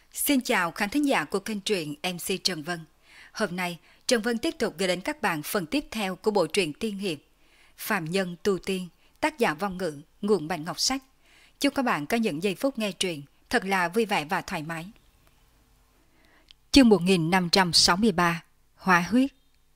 Xin chào khán thính giả của kênh truyện MC Trần Vân. Hôm nay, Trần Vân tiếp tục gửi đến các bạn phần tiếp theo của bộ truyện tiên hiệp Phàm Nhân Tu Tiên, tác giả Vong Ngữ, nguồn Bạch Ngọc Sách. Chúc các bạn có những giây phút nghe truyện thật là vui vẻ và thoải mái. Chương 1563, Hóa huyết.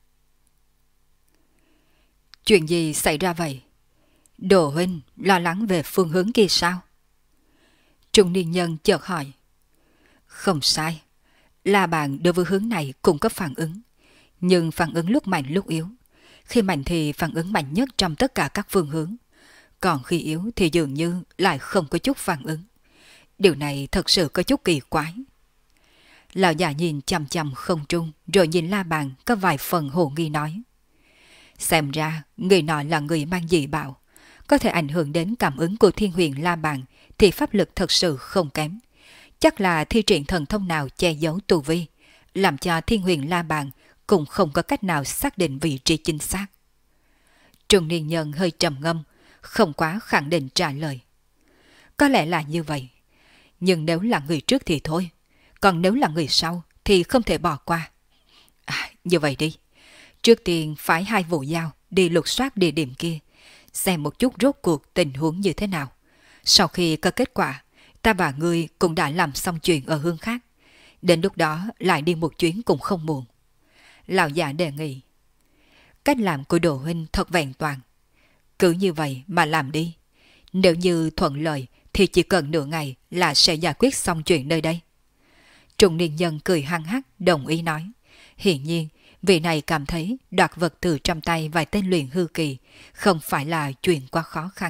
Chuyện gì xảy ra vậy? Đồ huynh lo lắng về phương hướng kia sao? Trung niên nhân chợt hỏi. Không sai, La Bàn đối với hướng này cũng có phản ứng, nhưng phản ứng lúc mạnh lúc yếu. Khi mạnh thì phản ứng mạnh nhất trong tất cả các phương hướng, còn khi yếu thì dường như lại không có chút phản ứng. Điều này thật sự có chút kỳ quái. Lão già nhìn chằm chằm không trung, rồi nhìn La Bàn có vài phần hồ nghi nói. Xem ra người nọ là người mang dị bảo, có thể ảnh hưởng đến cảm ứng của Thiên Huyền La Bàn thì pháp lực thật sự không kém. Chắc là thi triển thần thông nào che giấu tu vi, làm cho Thiên Huyền La Bàn cũng không có cách nào xác định vị trí chính xác. Trung niên nhân hơi trầm ngâm, không quá khẳng định trả lời. Có lẽ là như vậy, nhưng nếu là người trước thì thôi, còn nếu là người sau thì không thể bỏ qua. Như vậy đi, trước tiên phái 2 vụ giao đi lục soát địa điểm kia, xem một chút rốt cuộc tình huống như thế nào. Sau khi có kết quả, ta và ngươi cũng đã làm xong chuyện ở hướng khác. Đến lúc đó lại đi một chuyến cũng không muộn. Lão già đề nghị. Cách làm của Đồ huynh thật vẹn toàn. Cứ như vậy mà làm đi. Nếu như thuận lợi thì chỉ cần nửa ngày là sẽ giải quyết xong chuyện nơi đây. Trung niên nhân cười hăng hắc đồng ý nói. Hiển nhiên, vị này cảm thấy đoạt vật từ trong tay vài tên luyện hư kỳ không phải là chuyện quá khó khăn.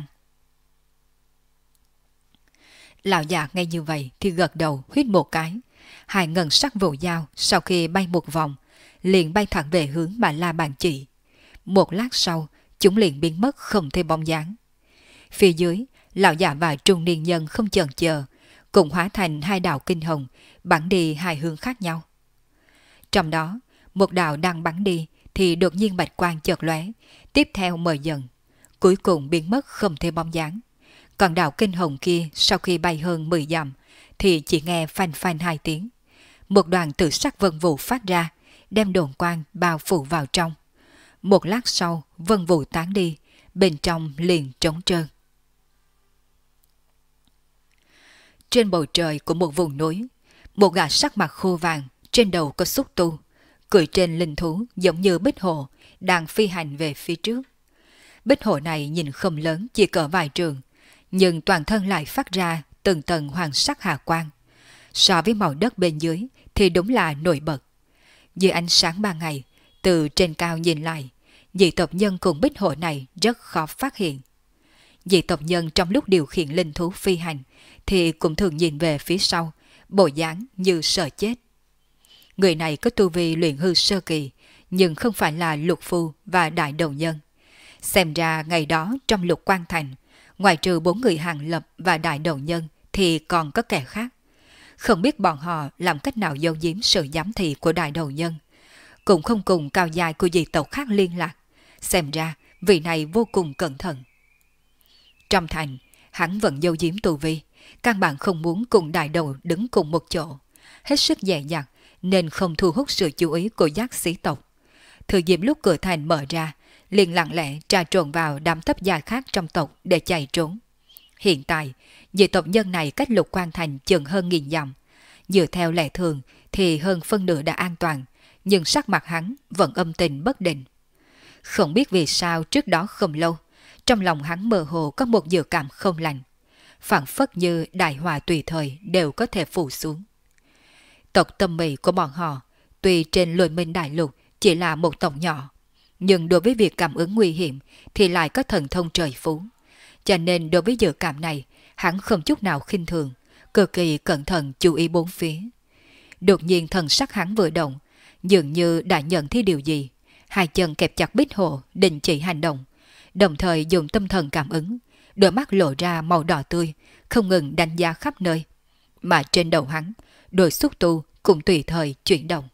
Lão già nghe như vậy thì gật đầu huýt một cái. 2 ngân sắc vụ dao sau khi bay một vòng, liền bay thẳng về hướng mà La Bàn chỉ. Một lát sau, chúng liền biến mất không thấy bóng dáng. Phía dưới, lão già và trung niên nhân không chần chờ, cùng hóa thành 2 đạo kinh hồng, bắn đi 2 hướng khác nhau. Trong đó, một đạo đang bắn đi thì đột nhiên bạch quang chợt lóe, tiếp theo mờ dần, cuối cùng biến mất không thấy bóng dáng. Còn đạo kinh hồng kia sau khi bay hơn 10 dặm thì chỉ nghe phanh phanh 2 tiếng. Một đoàn tử sắc vân vụ phát ra, đem đồn quang bao phủ vào trong. Một lát sau, vân vụ tán đi, bên trong liền trống trơn. Trên bầu trời của một vùng núi, một gã sắc mặt khô vàng, trên đầu có xúc tu, cưỡi trên linh thú giống như bích hổ, đang phi hành về phía trước. Bích hổ này nhìn không lớn, chỉ cỡ vài trường, nhưng toàn thân lại phát ra từng tầng hoàng sắc hà quang. So với màu đất bên dưới thì đúng là nổi bật. Dưới ánh sáng ban ngày, từ trên cao nhìn lại, dị tộc nhân cùng bích hổ này rất khó phát hiện. Dị tộc nhân trong lúc điều khiển linh thú phi hành thì cũng thường nhìn về phía sau, bộ dáng như sợ chết. Người này có tu vi luyện hư sơ kỳ, nhưng không phải là lục phu và đại đầu nhân. Xem ra ngày đó trong Lục Quan Thành, ngoài trừ 4 người hàng lập và đại đầu nhân thì còn có kẻ khác. Không biết bọn họ làm cách nào giấu giếm sự giám thị của đại đầu nhân, cũng không cùng cao dài của dị tộc khác liên lạc. Xem ra vị này vô cùng cẩn thận. Trong thành, hắn vẫn giấu giếm tu vi, căn bản không muốn cùng đại đầu đứng cùng một chỗ, hết sức dè dặt nên không thu hút sự chú ý của giác sĩ tộc. Thừa dịp lúc cửa thành mở ra, liền lặng lẽ trà trộn vào đám thấp gia khác trong tộc để chạy trốn. Hiện tại, dị tộc nhân này cách Lục Quan Thành chừng hơn 1000 dặm. Dựa theo lẽ thường thì hơn phân nửa đã an toàn, nhưng sắc mặt hắn vẫn âm tình bất định. Không biết vì sao trước đó không lâu, trong lòng hắn mơ hồ có một dự cảm không lành, phảng phất như đại họa tùy thời đều có thể phủ xuống. Tộc Tâm Mị của bọn họ, tuy trên Lôi Minh Đại Lục chỉ là một tộc nhỏ, nhưng đối với việc cảm ứng nguy hiểm thì lại có thần thông trời phú. Cho nên đối với dự cảm này, hắn không chút nào khinh thường, cực kỳ cẩn thận chú ý bốn phía. Đột nhiên thần sắc hắn vừa động, dường như đã nhận thấy điều gì. 2 chân kẹp chặt bích hộ, đình chỉ hành động, đồng thời dùng tâm thần cảm ứng, đôi mắt lộ ra màu đỏ tươi, không ngừng đánh giá khắp nơi. Mà trên đầu hắn, đôi xúc tu cũng tùy thời chuyển động.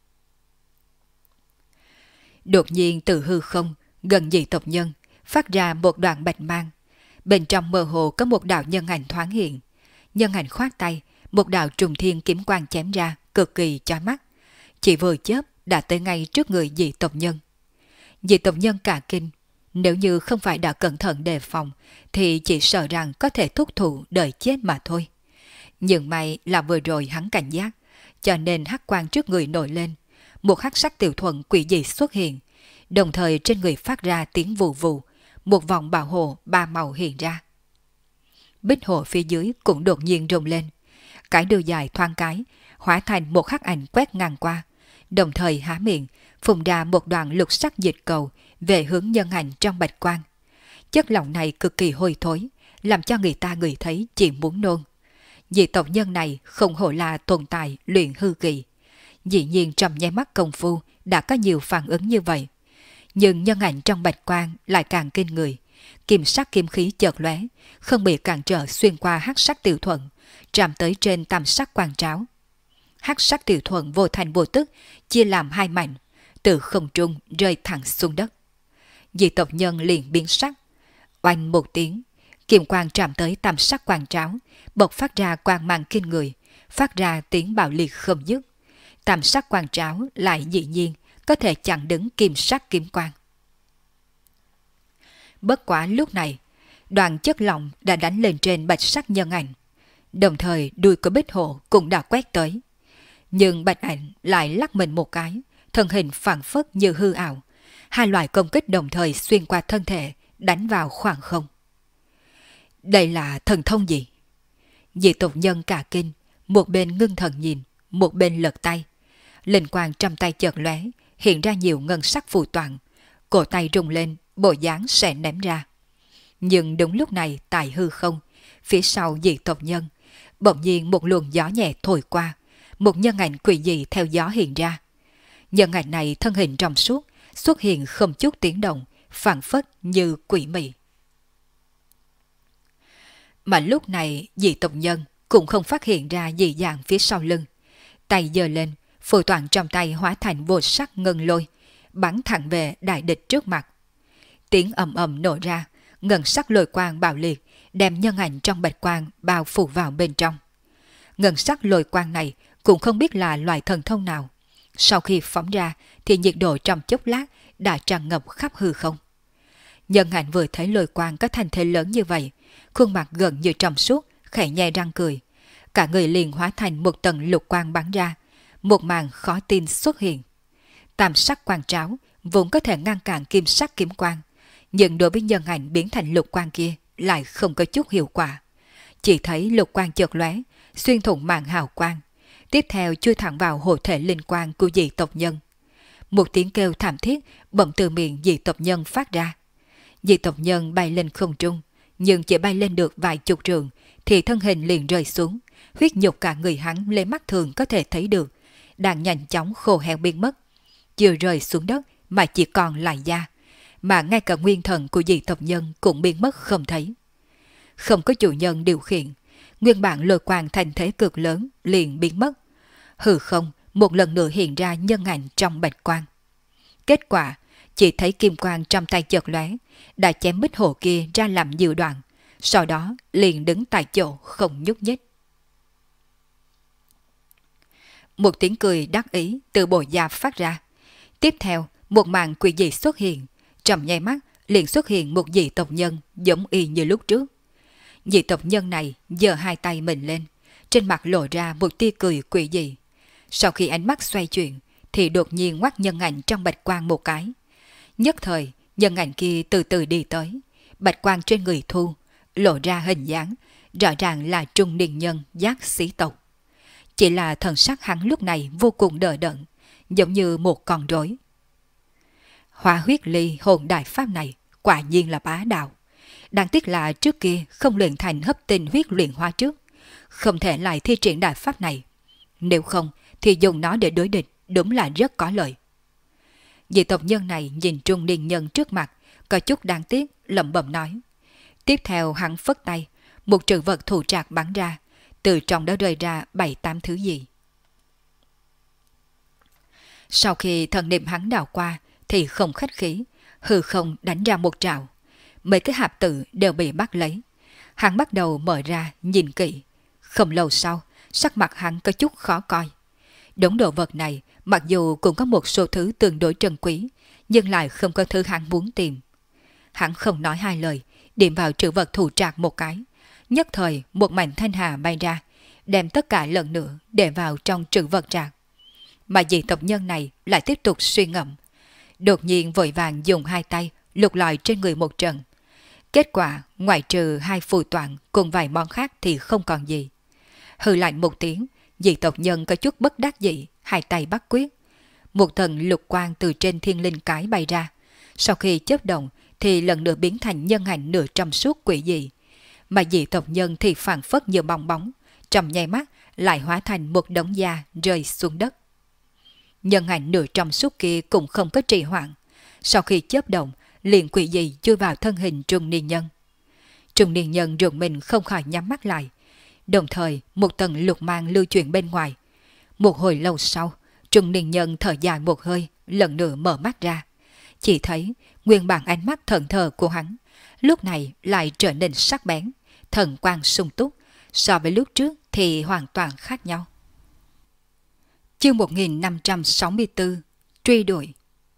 Đột nhiên từ hư không, gần dị tộc nhân, phát ra một đoạn bạch mang. Bên trong mơ hồ có một đạo nhân ảnh thoáng hiện. Nhân ảnh khoát tay, một đạo trùng thiên kiếm quang chém ra cực kỳ chói mắt, chỉ vừa chớp đã tới ngay trước người dị tộc nhân. Dị tộc nhân cả kinh, nếu như không phải đã cẩn thận đề phòng thì chỉ sợ rằng có thể thúc thủ đợi chết mà thôi. Nhưng may là vừa rồi hắn cảnh giác, cho nên hắc quang trước người nổi lên, một hắc sắc tiểu thuận quỷ dị xuất hiện, đồng thời trên người phát ra tiếng vù vù, một vòng bảo hộ ba màu hiện ra. Bích hộ phía dưới cũng đột nhiên rung lên, cái đuôi dài thoáng cái, hóa thành một hắc ảnh quét ngang qua, đồng thời há miệng, phun ra một đoạn lục sắc dịch cầu về hướng nhân ảnh trong bạch quang. Chất lỏng này cực kỳ hôi thối, làm cho người ta ngửi thấy chỉ muốn nôn. Dị tộc nhân này không hổ là tồn tại luyện hư kỳ. Dĩ nhiên trong nháy mắt công phu đã có nhiều phản ứng như vậy. Nhưng nhân ảnh trong bạch quang lại càng kinh người. Kim sắc kim khí chợt lóe, không bị cản trở xuyên qua hắc sắc tiểu thuận, chạm tới trên tam sắc quang tráo. Hắc sắc tiểu thuận vô thành vô tức chia làm hai mảnh, từ không trung rơi thẳng xuống đất. Dị tộc nhân liền biến sắc, oanh một tiếng, kim quang chạm tới tam sắc quang tráo, bộc phát ra quang mang kinh người, phát ra tiếng bạo liệt không dứt. Tam sắc quang tráo lại dĩ nhiên có thể chặn đứng kim sắc kim quang. Bất quá lúc này, đoàn chất lỏng đã đánh lên trên bạch sắc nhân ảnh, đồng thời đuôi của Bích Hộ cũng đã quét tới. Nhưng bạch ảnh lại lắc mình một cái, thân hình phảng phất như hư ảo. Hai loại công kích đồng thời xuyên qua thân thể, đánh vào khoảng không. Đây là thần thông gì? Dị tộc nhân cả kinh, một bên ngưng thần nhìn, một bên lật tay. Linh quang trong tay chợt lóe, hiện ra nhiều ngân sắc phù toạn, cổ tay rung lên, bộ dáng sẽ ném ra. Nhưng đúng lúc này tại hư không, phía sau dị tộc nhân, bỗng nhiên một luồng gió nhẹ thổi qua, một nhân ảnh quỷ dị theo gió hiện ra. Nhân ảnh này thân hình trong suốt, xuất hiện không chút tiếng động, phảng phất như quỷ mị. Mà lúc này dị tộc nhân cũng không phát hiện ra dị dạng phía sau lưng. Tay giơ lên, phù toạn trong tay hóa thành vô sắc ngân lôi, bắn thẳng về đại địch trước mặt. Tiếng ầm ầm nổ ra, ngân sắc lôi quang bạo liệt, đem nhân ảnh trong bạch quang bao phủ vào bên trong. Ngân sắc lôi quang này cũng không biết là loại thần thông nào. Sau khi phóng ra thì nhiệt độ trong chốc lát đã tràn ngập khắp hư không. Nhân ảnh vừa thấy lôi quang có thành thế lớn như vậy, khuôn mặt gần như trong suốt, khẽ nhè răng cười. Cả người liền hóa thành một tầng lục quang bắn ra, một màn khó tin xuất hiện. Tam sắc quang tráo vốn có thể ngăn cản kim sắc kiếm quang, nhưng đối với nhân ảnh biến thành lục quang kia lại không có chút hiệu quả. Chỉ thấy lục quang chợt lóe, xuyên thủng màn hào quang, tiếp theo chui thẳng vào hộ thể linh quang của dị tộc nhân. Một tiếng kêu thảm thiết bỗng từ miệng dị tộc nhân phát ra. Dị tộc nhân bay lên không trung, nhưng chỉ bay lên được vài chục trượng thì thân hình liền rơi xuống, huyết nhục cả người hắn lấy mắt thường có thể thấy được, đang nhanh chóng khô héo biến mất. Chưa rơi xuống đất mà chỉ còn lại da, mà ngay cả nguyên thần của dị tộc nhân cũng biến mất không thấy. Không có chủ nhân điều khiển, nguyên bản lôi quang thành thế cực lớn liền biến mất. Hư không một lần nữa hiện ra nhân ảnh trong bạch quang. Kết quả, chỉ thấy kim quang trong tay chợt lóe, đã chém Bích Hộ kia ra làm nhiều đoạn, sau đó liền đứng tại chỗ không nhúc nhích. Một tiếng cười đắc ý từ bộ da phát ra. Tiếp theo, một màn quỷ dị xuất hiện, trong nháy mắt liền xuất hiện một dị tộc nhân giống y như lúc trước. Dị tộc nhân này giơ hai tay mình lên, trên mặt lộ ra một tia cười quỷ dị. Sau khi ánh mắt xoay chuyển, thì đột nhiên ngoắt nhân ảnh trong bạch quang một cái. Nhất thời, nhân ảnh kia từ từ đi tới, bạch quang trên người thu, lộ ra hình dáng, rõ ràng là trung niên nhân giác sĩ tộc. Chỉ là thần sắc hắn lúc này vô cùng đờ đẫn, giống như một con rối. Hóa huyết ly hồn đại pháp này quả nhiên là bá đạo. Đáng tiếc là trước kia không luyện thành hấp tinh huyết luyện hóa trước, không thể lại thi triển đại pháp này. Nếu không thì dùng nó để đối địch đúng là rất có lợi. Dị tộc nhân này nhìn trung niên nhân trước mặt, có chút đáng tiếc, lẩm bẩm nói. Tiếp theo hắn phất tay, một trừ vật thủ trạc bắn ra, từ trong đó rơi ra 7-8 thứ gì. Sau khi thần niệm hắn đảo qua thì không khách khí, hư không đánh ra một trảo. Mấy cái hạp tử đều bị bắt lấy. Hắn bắt đầu mở ra nhìn kỹ. Không lâu sau, sắc mặt hắn có chút khó coi. Đống đồ vật này mặc dù cũng có một số thứ tương đối trân quý, nhưng lại không có thứ hắn muốn tìm. Hắn không nói hai lời, điểm vào trữ vật thủ trạc một cái. Nhất thời một mảnh thanh hà bay ra, đem tất cả lần nữa để vào trong trữ vật trạc. Mà dị tộc nhân này lại tiếp tục suy ngẫm. Đột nhiên vội vàng dùng hai tay lục lọi trên người một trận. Kết quả ngoại trừ hai phù toạn cùng vài món khác thì không còn gì. Hừ lạnh một tiếng, dị tộc nhân có chút bất đắc dĩ, hai tay bắt quyết. Một thần lục quang từ trên thiên linh cái bay ra. Sau khi chớp động thì lần nữa biến thành nhân ảnh nửa trong suốt quỷ dị. Mà dị tộc nhân thì phản phất như bong bóng, trong nháy mắt lại hóa thành một đống da rơi xuống đất. Nhân ảnh nửa trong suốt kia cũng không có trì hoãn. Sau khi chớp động, liền quỷ dị chui vào thân hình trung niên nhân. Trung niên nhân rùng mình không khỏi nhắm mắt lại. Đồng thời một tầng lục mang lưu chuyển bên ngoài. Một hồi lâu sau, trung niên nhân thở dài một hơi, lần nữa mở mắt ra. Chỉ thấy nguyên bản ánh mắt thẫn thờ của hắn, lúc này lại trở nên sắc bén, thần quang sung túc, so với lúc trước thì hoàn toàn khác nhau. Chương 1564 Truy đuổi.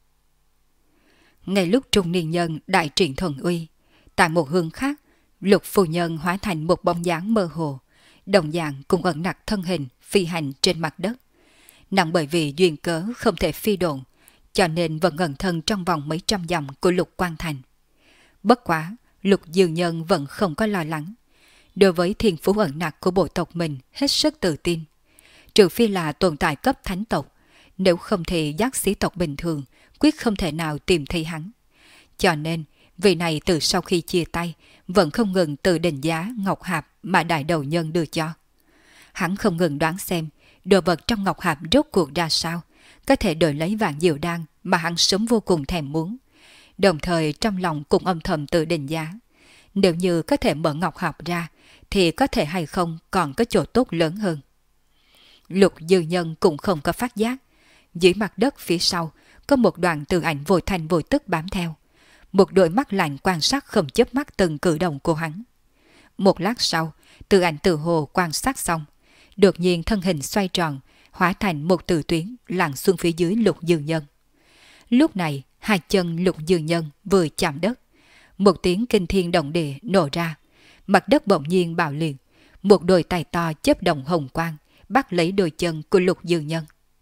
Ngay lúc trung niên nhân đại triển thần uy, tại một hướng khác, Lục phu nhân hóa thành một bóng dáng mơ hồ, đồng dạng cùng ẩn nặc thân hình phi hành trên mặt đất. Nàng bởi vì duyên cớ không thể phi độn, cho nên vẫn ẩn thân trong vòng mấy trăm dặm của Lục Quan Thành. Bất quá, Lục Dư Nhân vẫn không có lo lắng. Đối với thiên phú ẩn nặc của bộ tộc mình hết sức tự tin. Trừ phi là tồn tại cấp thánh tộc, nếu không thì giác sĩ tộc bình thường quyết không thể nào tìm thấy hắn. Cho nên, vị này từ sau khi chia tay vẫn không ngừng từ định giá ngọc hạp mà đại đầu nhân đưa cho. Hắn không ngừng đoán xem đồ vật trong ngọc hạp rốt cuộc ra sao, có thể đổi lấy vạn diệu đan mà hắn sớm vô cùng thèm muốn. Đồng thời trong lòng cũng âm thầm tự định giá. Nếu như có thể mở ngọc hạp ra, thì có thể hay không còn có chỗ tốt lớn hơn. Lục Dư Nhân cũng không có phát giác. Dưới mặt đất phía sau, có một đoàn từ ảnh vội thành vội tức bám theo. Một đôi mắt lạnh quan sát không chớp mắt từng cử động của hắn. Một lát sau, từ ảnh từ hồ quan sát xong, đột nhiên thân hình xoay tròn, hóa thành một từ tuyến lặn xuống phía dưới Lục Dư Nhân. Lúc này, hai chân Lục Dư Nhân vừa chạm đất, một tiếng kinh thiên động địa nổ ra, mặt đất bỗng nhiên bạo liệt, một đôi tay to chớp động hồng quang bắt lấy đôi chân của Lục Dư Nhân.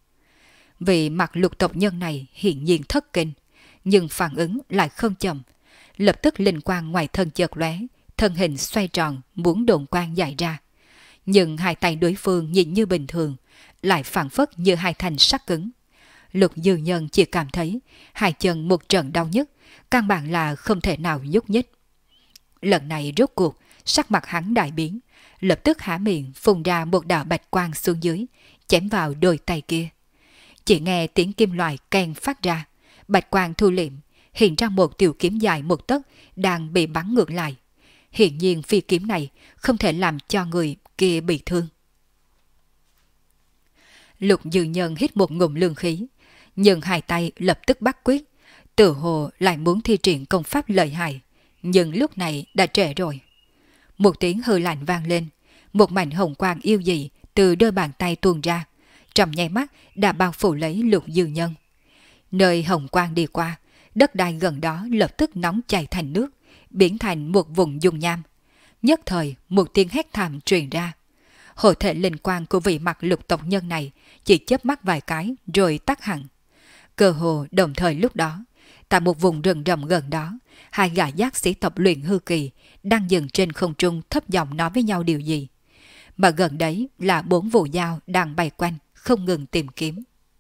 Vì mặt Lục tộc nhân này hiển nhiên thất kinh, nhưng phản ứng lại không chậm, lập tức linh quang ngoài thân chợt lóe, thân hình xoay tròn muốn độn quang dài ra. Nhưng hai tay đối phương nhìn như bình thường, lại phản phất như hai thanh sắt cứng. Lục Dư Nhân chỉ cảm thấy hai chân một trận đau nhức, căn bản là không thể nào nhúc nhích. Lần này rốt cuộc, sắc mặt hắn đại biến, lập tức há miệng phun ra một đạo bạch quang xuống dưới, chém vào đôi tay kia. Chỉ nghe tiếng kim loại keng phát ra, bạch quang thu liệm, hiện ra một tiểu kiếm dài một tấc đang bị bắn ngược lại. Hiển nhiên phi kiếm này không thể làm cho người kia bị thương. Lục Dư Nhân hít một ngụm lương khí, nhưng hai tay lập tức bắt quyết, tự hồ lại muốn thi triển công pháp lợi hại, nhưng lúc này đã trễ rồi. Một tiếng hư lạnh vang lên, một mảnh hồng quang yêu dị từ đôi bàn tay tuôn ra, trong nháy mắt đã bao phủ lấy Lục Dư Nhân. Nơi hồng quang đi qua, đất đai gần đó lập tức nóng chảy thành nước, biến thành một vùng dung nham. Nhất thời một tiếng hét thảm truyền ra. Hộ thể linh quang của vị mặt Lục tộc nhân này chỉ chớp mắt vài cái rồi tắt hẳn. Cơ hồ đồng thời lúc đó, tại một vùng rừng rậm gần đó, hai gã giác sĩ tộc luyện hư kỳ đang dừng trên không trung thấp giọng nói với nhau điều gì. Mà gần đấy là 4 vụ dao đang bay quanh, không ngừng tìm kiếm.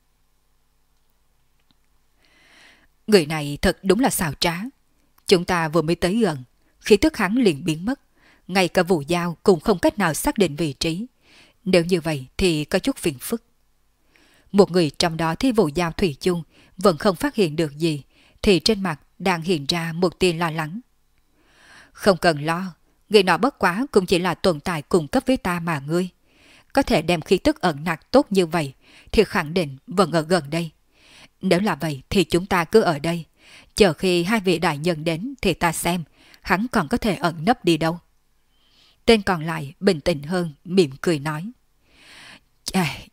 Người này thật đúng là xảo trá. Chúng ta vừa mới tới gần, khí tức hắn liền biến mất. Ngay cả vụ dao cũng không cách nào xác định vị trí. Nếu như vậy thì có chút phiền phức. Một người trong đó thấy vụ dao thủy chung vẫn không phát hiện được gì, thì trên mặt đang hiện ra một tia lo lắng. Không cần lo, người nọ bất quá cũng chỉ là tồn tại cùng cấp với ta mà ngươi. Có thể đem khí tức ẩn nặc tốt như vậy thì khẳng định vẫn ở gần đây. Nếu là vậy thì chúng ta cứ ở đây, chờ khi hai vị đại nhân đến thì ta xem hắn còn có thể ẩn nấp đi đâu. Tên còn lại bình tĩnh hơn, mỉm cười nói.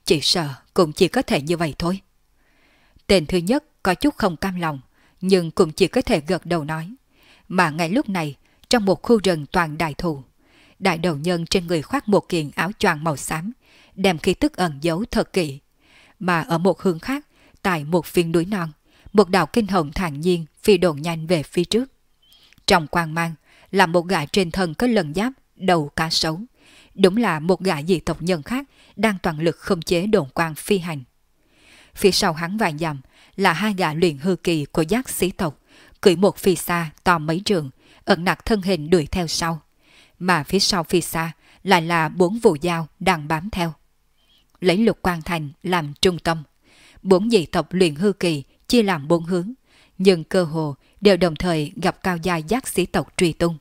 Chỉ sợ cũng chỉ có thể như vậy thôi. Tên thứ nhất có chút không cam lòng, nhưng cũng chỉ có thể gật đầu nói. Mà ngay lúc này, trong một khu rừng toàn đại thụ, đại đầu nhân trên người khoác một kiện áo choàng màu xám, đem khí tức ẩn giấu thật kỹ. Mà ở một hướng khác, tại một phiên núi non, một đạo kinh hồng thản nhiên phi độn nhanh về phía trước. Trong quang mang là một gã trên thân có lân giáp, đầu cá sấu. Đúng là một gã dị tộc nhân khác đang toàn lực khống chế đồn quang phi hành. Phía sau hắn vài dặm là hai gã luyện hư kỳ của giác sĩ tộc, cưỡi một phi xa to mấy trường, ẩn nặc thân hình đuổi theo sau. Mà phía sau phi xa lại là 4 vụ dao đang bám theo. Lấy Lục Quang Thành làm trung tâm, 4 dị tộc luyện hư kỳ chia làm 4 hướng, nhưng cơ hồ đều đồng thời gặp cao giai giác sĩ tộc truy tung.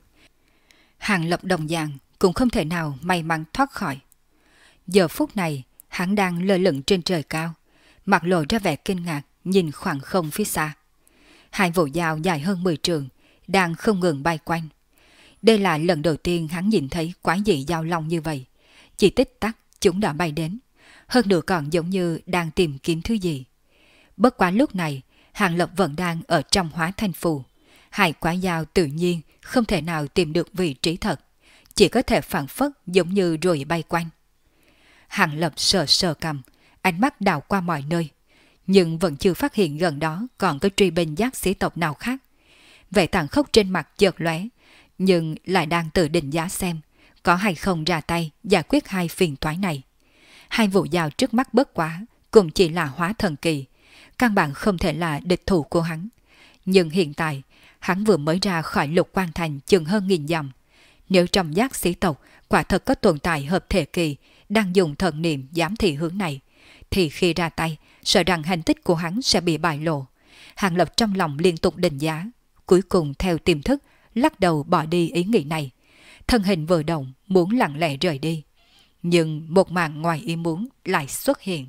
Hàng Lập đồng dạng cũng không thể nào may mắn thoát khỏi. Giờ phút này, hắn đang lơ lửng trên trời cao, mặt lộ ra vẻ kinh ngạc nhìn khoảng không phía xa. Hai vụ dao dài hơn 10 trường đang không ngừng bay quanh. Đây là lần đầu tiên hắn nhìn thấy quái dị dao long như vậy. Chỉ tích tắc chúng đã bay đến, hơn nữa còn giống như đang tìm kiếm thứ gì. Bất quá lúc này, Hàng Lập vẫn đang ở trong hóa thanh phù. Hai quái dao tự nhiên không thể nào tìm được vị trí thật, chỉ có thể phản phất giống như ruồi bay quanh. Hàng Lập sờ sờ cầm, ánh mắt đảo qua mọi nơi, nhưng vẫn chưa phát hiện gần đó còn có truy binh giác sĩ tộc nào khác. Vẻ tàn khốc trên mặt chợt lóe, nhưng lại đang tự định giá xem có hay không ra tay giải quyết hai phiền toái này. Hai vụ dao trước mắt bất quá cũng chỉ là hóa thần kỳ, căn bản không thể là địch thủ của hắn. Nhưng hiện tại, hắn vừa mới ra khỏi Lục Quang Thành chừng hơn 1000 dặm. Nếu trong giác sĩ tộc quả thật có tồn tại hợp thể kỳ đang dùng thần niệm giám thị hướng này, thì khi ra tay, sợ rằng hành tích của hắn sẽ bị bại lộ. Hàng Lập trong lòng liên tục định giá, cuối cùng theo tiềm thức lắc đầu bỏ đi ý nghĩ này. Thân hình vừa động muốn lặng lẽ rời đi, nhưng một màn ngoài ý muốn lại xuất hiện.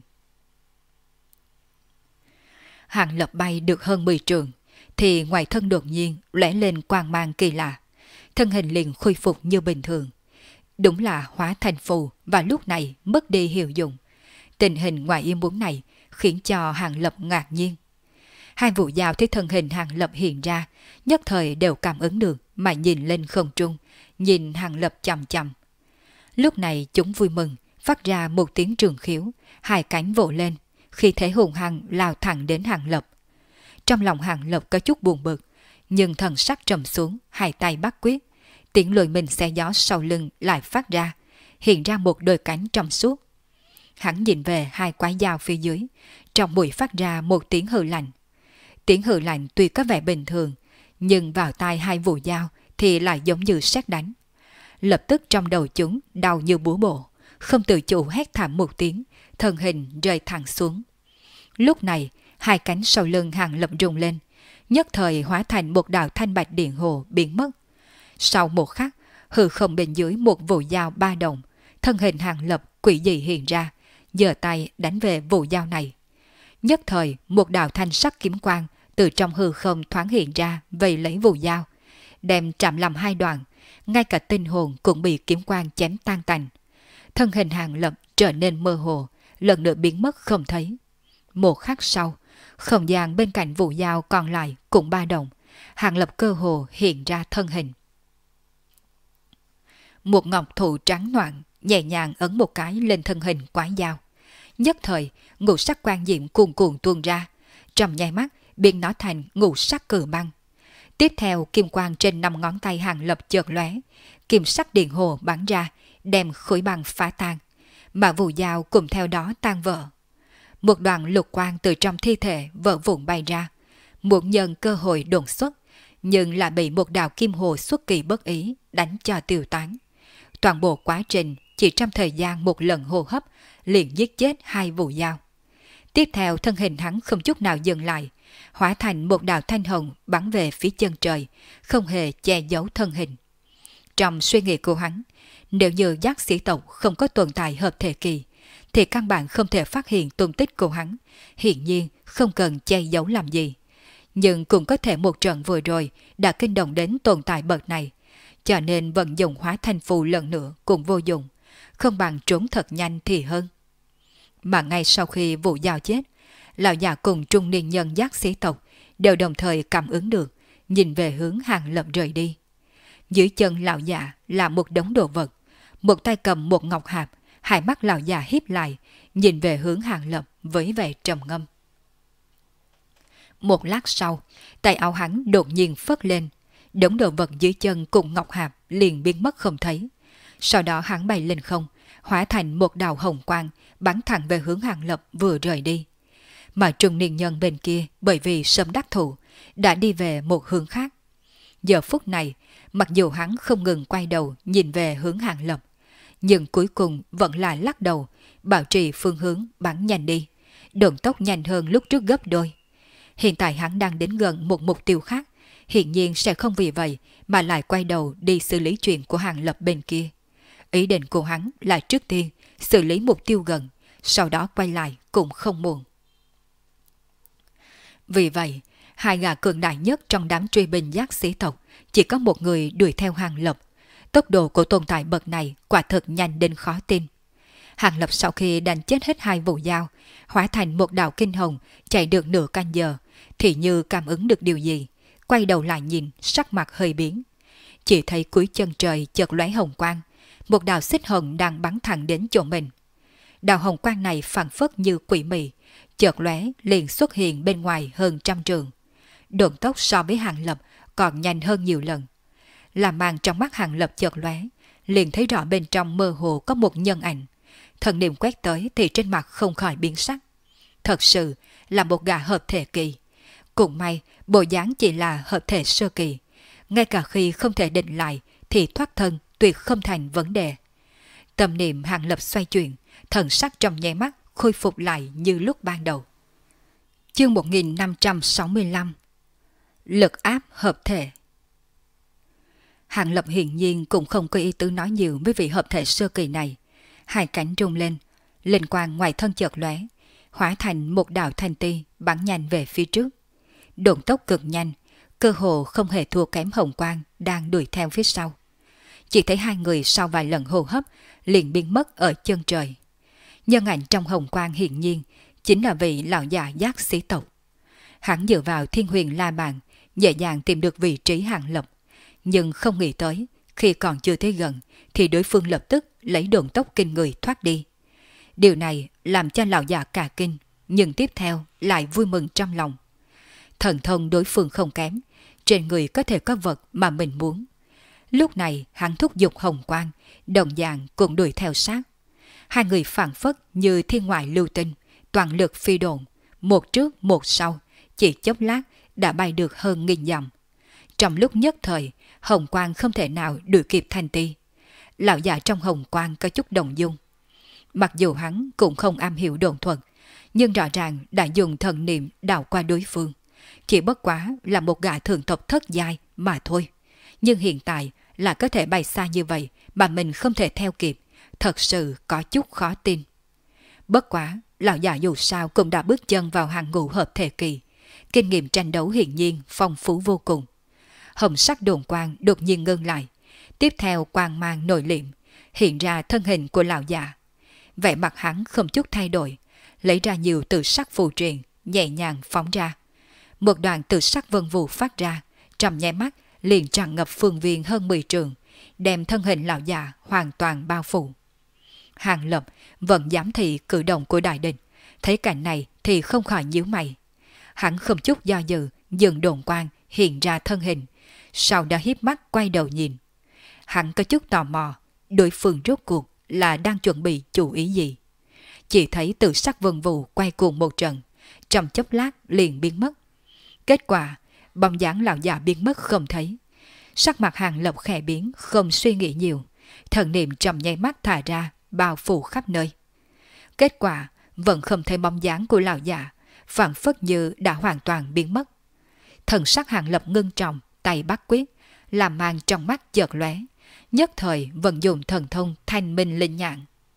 Hàng Lập bay được hơn 10 trường, thì ngoài thân đột nhiên lóe lên quang mang kỳ lạ, thân hình liền khôi phục như bình thường. Đúng là hóa thành phù và lúc này mất đi hiệu dụng. Tình hình ngoài ý muốn này khiến cho Hàng Lập ngạc nhiên. Hai vụ dao thấy thân hình Hàng Lập hiện ra, nhất thời đều cảm ứng được mà nhìn lên không trung, nhìn Hàng Lập chằm chằm. Lúc này chúng vui mừng, phát ra một tiếng trường khiếu, hai cánh vỗ lên, khi thế hùng hăng lao thẳng đến Hàng Lập. Trong lòng Hàng Lập có chút buồn bực, nhưng thần sắc trầm xuống, hai tay bắt quyết, tiếng lùi mình xe gió sau lưng lại phát ra, hiện ra một đôi cánh trong suốt. Hắn nhìn về hai quái dao phía dưới, trong mũi phát ra một tiếng hừ lạnh. Tiếng hừ lạnh tuy có vẻ bình thường, nhưng vào tai hai vụ dao thì lại giống như sét đánh. Lập tức trong đầu chúng đau như búa bổ, không tự chủ hét thảm một tiếng, thân hình rơi thẳng xuống. Lúc này, hai cánh sau lưng Hàng Lập rung lên, nhất thời hóa thành một đạo thanh bạch điện hồ biến mất. Sau một khắc, hư không bên dưới một vụ dao ba đồng, thân hình Hàng Lập quỷ dị hiện ra, giơ tay đánh về vụ dao này. Nhất thời, một đạo thanh sắc kiếm quang từ trong hư không thoáng hiện ra vây lấy vụ dao, đem chạm làm hai đoạn, ngay cả tinh hồn cũng bị kiếm quang chém tan tành. Thân hình Hàng Lập trở nên mơ hồ, lần nữa biến mất không thấy. Một khắc sau, không gian bên cạnh vụ dao còn lại cũng ba động, Hàng Lập cơ hồ hiện ra thân hình. Một ngọc thụ trắng noãn nhẹ nhàng ấn một cái lên thân hình quái dao. Nhất thời, ngũ sắc quang diệm cuồn cuộn tuôn ra, trong nháy mắt biến nó thành ngũ sắc cử băng. Tiếp theo, kim quang trên 5 ngón tay Hàng Lập chợt lóe, kim sắc điện hồ bắn ra, đem khối băng phá tan, mà vụ dao cùng theo đó tan vỡ. Một đoạn lục quang từ trong thi thể vỡ vụn bay ra, muốn nhân cơ hội đột xuất, nhưng lại bị một đạo kim hồ xuất kỳ bất ý đánh cho tiêu tán. Toàn bộ quá trình chỉ trong thời gian một lần hô hấp liền giết chết hai vụ dao. Tiếp theo thân hình hắn không chút nào dừng lại, hóa thành một đạo thanh hồng bắn về phía chân trời, không hề che giấu thân hình. Trong suy nghĩ của hắn, nếu như giác sĩ tộc không có tồn tại hợp thể kỳ, thì căn bản không thể phát hiện tung tích của hắn, hiển nhiên không cần che giấu làm gì. Nhưng cũng có thể một trận vừa rồi đã kinh động đến tồn tại bậc này, cho nên vận dụng hóa thành phù lần nữa cũng vô dụng, không bằng trốn thật nhanh thì hơn. Mà ngay sau khi Vũ Giao chết, lão già cùng trung niên nhân giác sĩ tộc đều đồng thời cảm ứng được, nhìn về hướng Hàng Lập rời đi. Dưới chân lão già là một đống đồ vật, một tay cầm một ngọc hạp, hai mắt lão già híp lại, nhìn về hướng Hàng Lập với vẻ trầm ngâm. Một lát sau, tay áo hắn đột nhiên phất lên, đống đồ vật dưới chân cùng ngọc hạp liền biến mất không thấy. Sau đó hắn bay lên không, hóa thành một đạo hồng quang, bắn thẳng về hướng Hàng Lập vừa rời đi. Mà trung niên nhân bên kia bởi vì sớm đắc thủ, đã đi về một hướng khác. Giờ phút này, mặc dù hắn không ngừng quay đầu nhìn về hướng Hàng Lập, nhưng cuối cùng vẫn là lắc đầu, bảo trì phương hướng bắn nhanh đi, đường tốc nhanh hơn lúc trước gấp đôi. Hiện tại hắn đang đến gần một mục tiêu khác, hiển nhiên sẽ không vì vậy mà lại quay đầu đi xử lý chuyện của Hàng Lập bên kia. Ý định của hắn là trước tiên xử lý mục tiêu gần, sau đó quay lại cũng không muộn. Vì vậy, hai gã cường đại nhất trong đám truy binh giác sĩ tộc chỉ có một người đuổi theo Hàng Lập. Tốc độ của tồn tại bậc này quả thực nhanh đến khó tin. Hàng Lập sau khi đánh chết hết hai Vũ Giao, hóa thành một đạo kinh hồng chạy được nửa canh giờ, thì như cảm ứng được điều gì, quay đầu lại nhìn, sắc mặt hơi biến. Chỉ thấy cuối chân trời chợt lóe hồng quang, một đạo xích hồng đang bắn thẳng đến chỗ mình. Đạo hồng quang này phảng phất như quỷ mị, chợt lóe liền xuất hiện bên ngoài hơn 100 trường. Độ tốc so với Hàng Lập còn nhanh hơn nhiều lần. Làm màn trong mắt Hàng Lập chợt lóe, liền thấy rõ bên trong mơ hồ có một nhân ảnh. Thần niệm quét tới thì trên mặt không khỏi biến sắc. Thật sự là một gã hợp thể kỳ. Cũng may bộ dáng chỉ là hợp thể sơ kỳ, ngay cả khi không thể định lại thì thoát thân tuyệt không thành vấn đề. Tâm niệm Hàng Lập xoay chuyển, thần sắc trong nháy mắt khôi phục lại như lúc ban đầu. Chương 1565. Lực áp hợp thể. Hàng Lập hiển nhiên cũng không có ý tứ nói nhiều với vị hợp thể sơ kỳ này. Hai cánh rung lên, linh quang ngoài thân chợt lóe, hóa thành một đạo thanh ti bắn nhanh về phía trước. Độn tốc cực nhanh, cơ hồ không hề thua kém hồng quang đang đuổi theo phía sau. Chỉ thấy hai người sau vài lần hô hấp liền biến mất ở chân trời. Nhân ảnh trong hồng quang hiển nhiên chính là vị lão già giác sĩ tộc. Hắn dựa vào Thiên Huyền La Bàn dễ dàng tìm được vị trí Hàng Lập, nhưng không nghĩ tới khi còn chưa tới gần thì đối phương lập tức lấy độn tốc kinh người thoát đi. Điều này làm cho lão già cả kinh, nhưng tiếp theo lại vui mừng trong lòng. Thần thông đối phương không kém, trên người có thể có vật mà mình muốn. Lúc này hắn thúc giục hồng quang, đồng dạng cũng đuổi theo sát. Hai người phảng phất như thiên ngoại lưu tinh, toàn lực phi độn, một trước một sau, chỉ chốc lát đã bay được hơn 1000 dặm. Trong lúc nhất thời, hồng quang không thể nào đuổi kịp thanh ti. Lão già trong hồng quang có chút động dung. Mặc dù hắn cũng không am hiểu độn thuật, nhưng rõ ràng đã dùng thần niệm đảo qua đối phương. Chỉ bất quá là một gã thượng tộc thất giai mà thôi. Nhưng hiện tại là có thể bay xa như vậy mà mình không thể theo kịp, thật sự có chút khó tin. Bất quá, lão già dù sao cũng đã bước chân vào hàng ngũ hợp thể kỳ. Kinh nghiệm tranh đấu hiển nhiên phong phú vô cùng. Hồng sắc đồn quang đột nhiên ngưng lại. Tiếp theo quang mang nổi liệm, hiện ra thân hình của lão già. Vẻ mặt hắn không chút thay đổi, lấy ra nhiều tự sắc phù truyền, nhẹ nhàng phóng ra. Một đoàn tự sắc vân vụ phát ra, trong nháy mắt liền tràn ngập phương viên hơn 10 trường, đem thân hình lão già hoàn toàn bao phủ. Hàng Lập vẫn giám thị cử động của đại địch, thấy cảnh này thì không khỏi nhíu mày. Hắn không chút do dự, dừng đồn quang hiện ra thân hình, sau đó híp mắt quay đầu nhìn. Hắn có chút tò mò, đối phương rốt cuộc là đang chuẩn bị chủ ý gì. Chỉ thấy tự sắc vân vụ quay cuồng một trận, trong chốc lát liền biến mất. Kết quả, bóng dáng lão già biến mất không thấy. Sắc mặt Hàng Lập khẽ biến, không suy nghĩ nhiều, thần niệm trong nháy mắt thả ra, bao phủ khắp nơi. Kết quả, vẫn không thấy bóng dáng của lão già, phảng phất như đã hoàn toàn biến mất. Thần sắc Hàng Lập ngưng trọng, tay bắt quyết, làm màn trong mắt chợt lóe, nhất thời vận dụng thần thông thanh minh linh nhạn.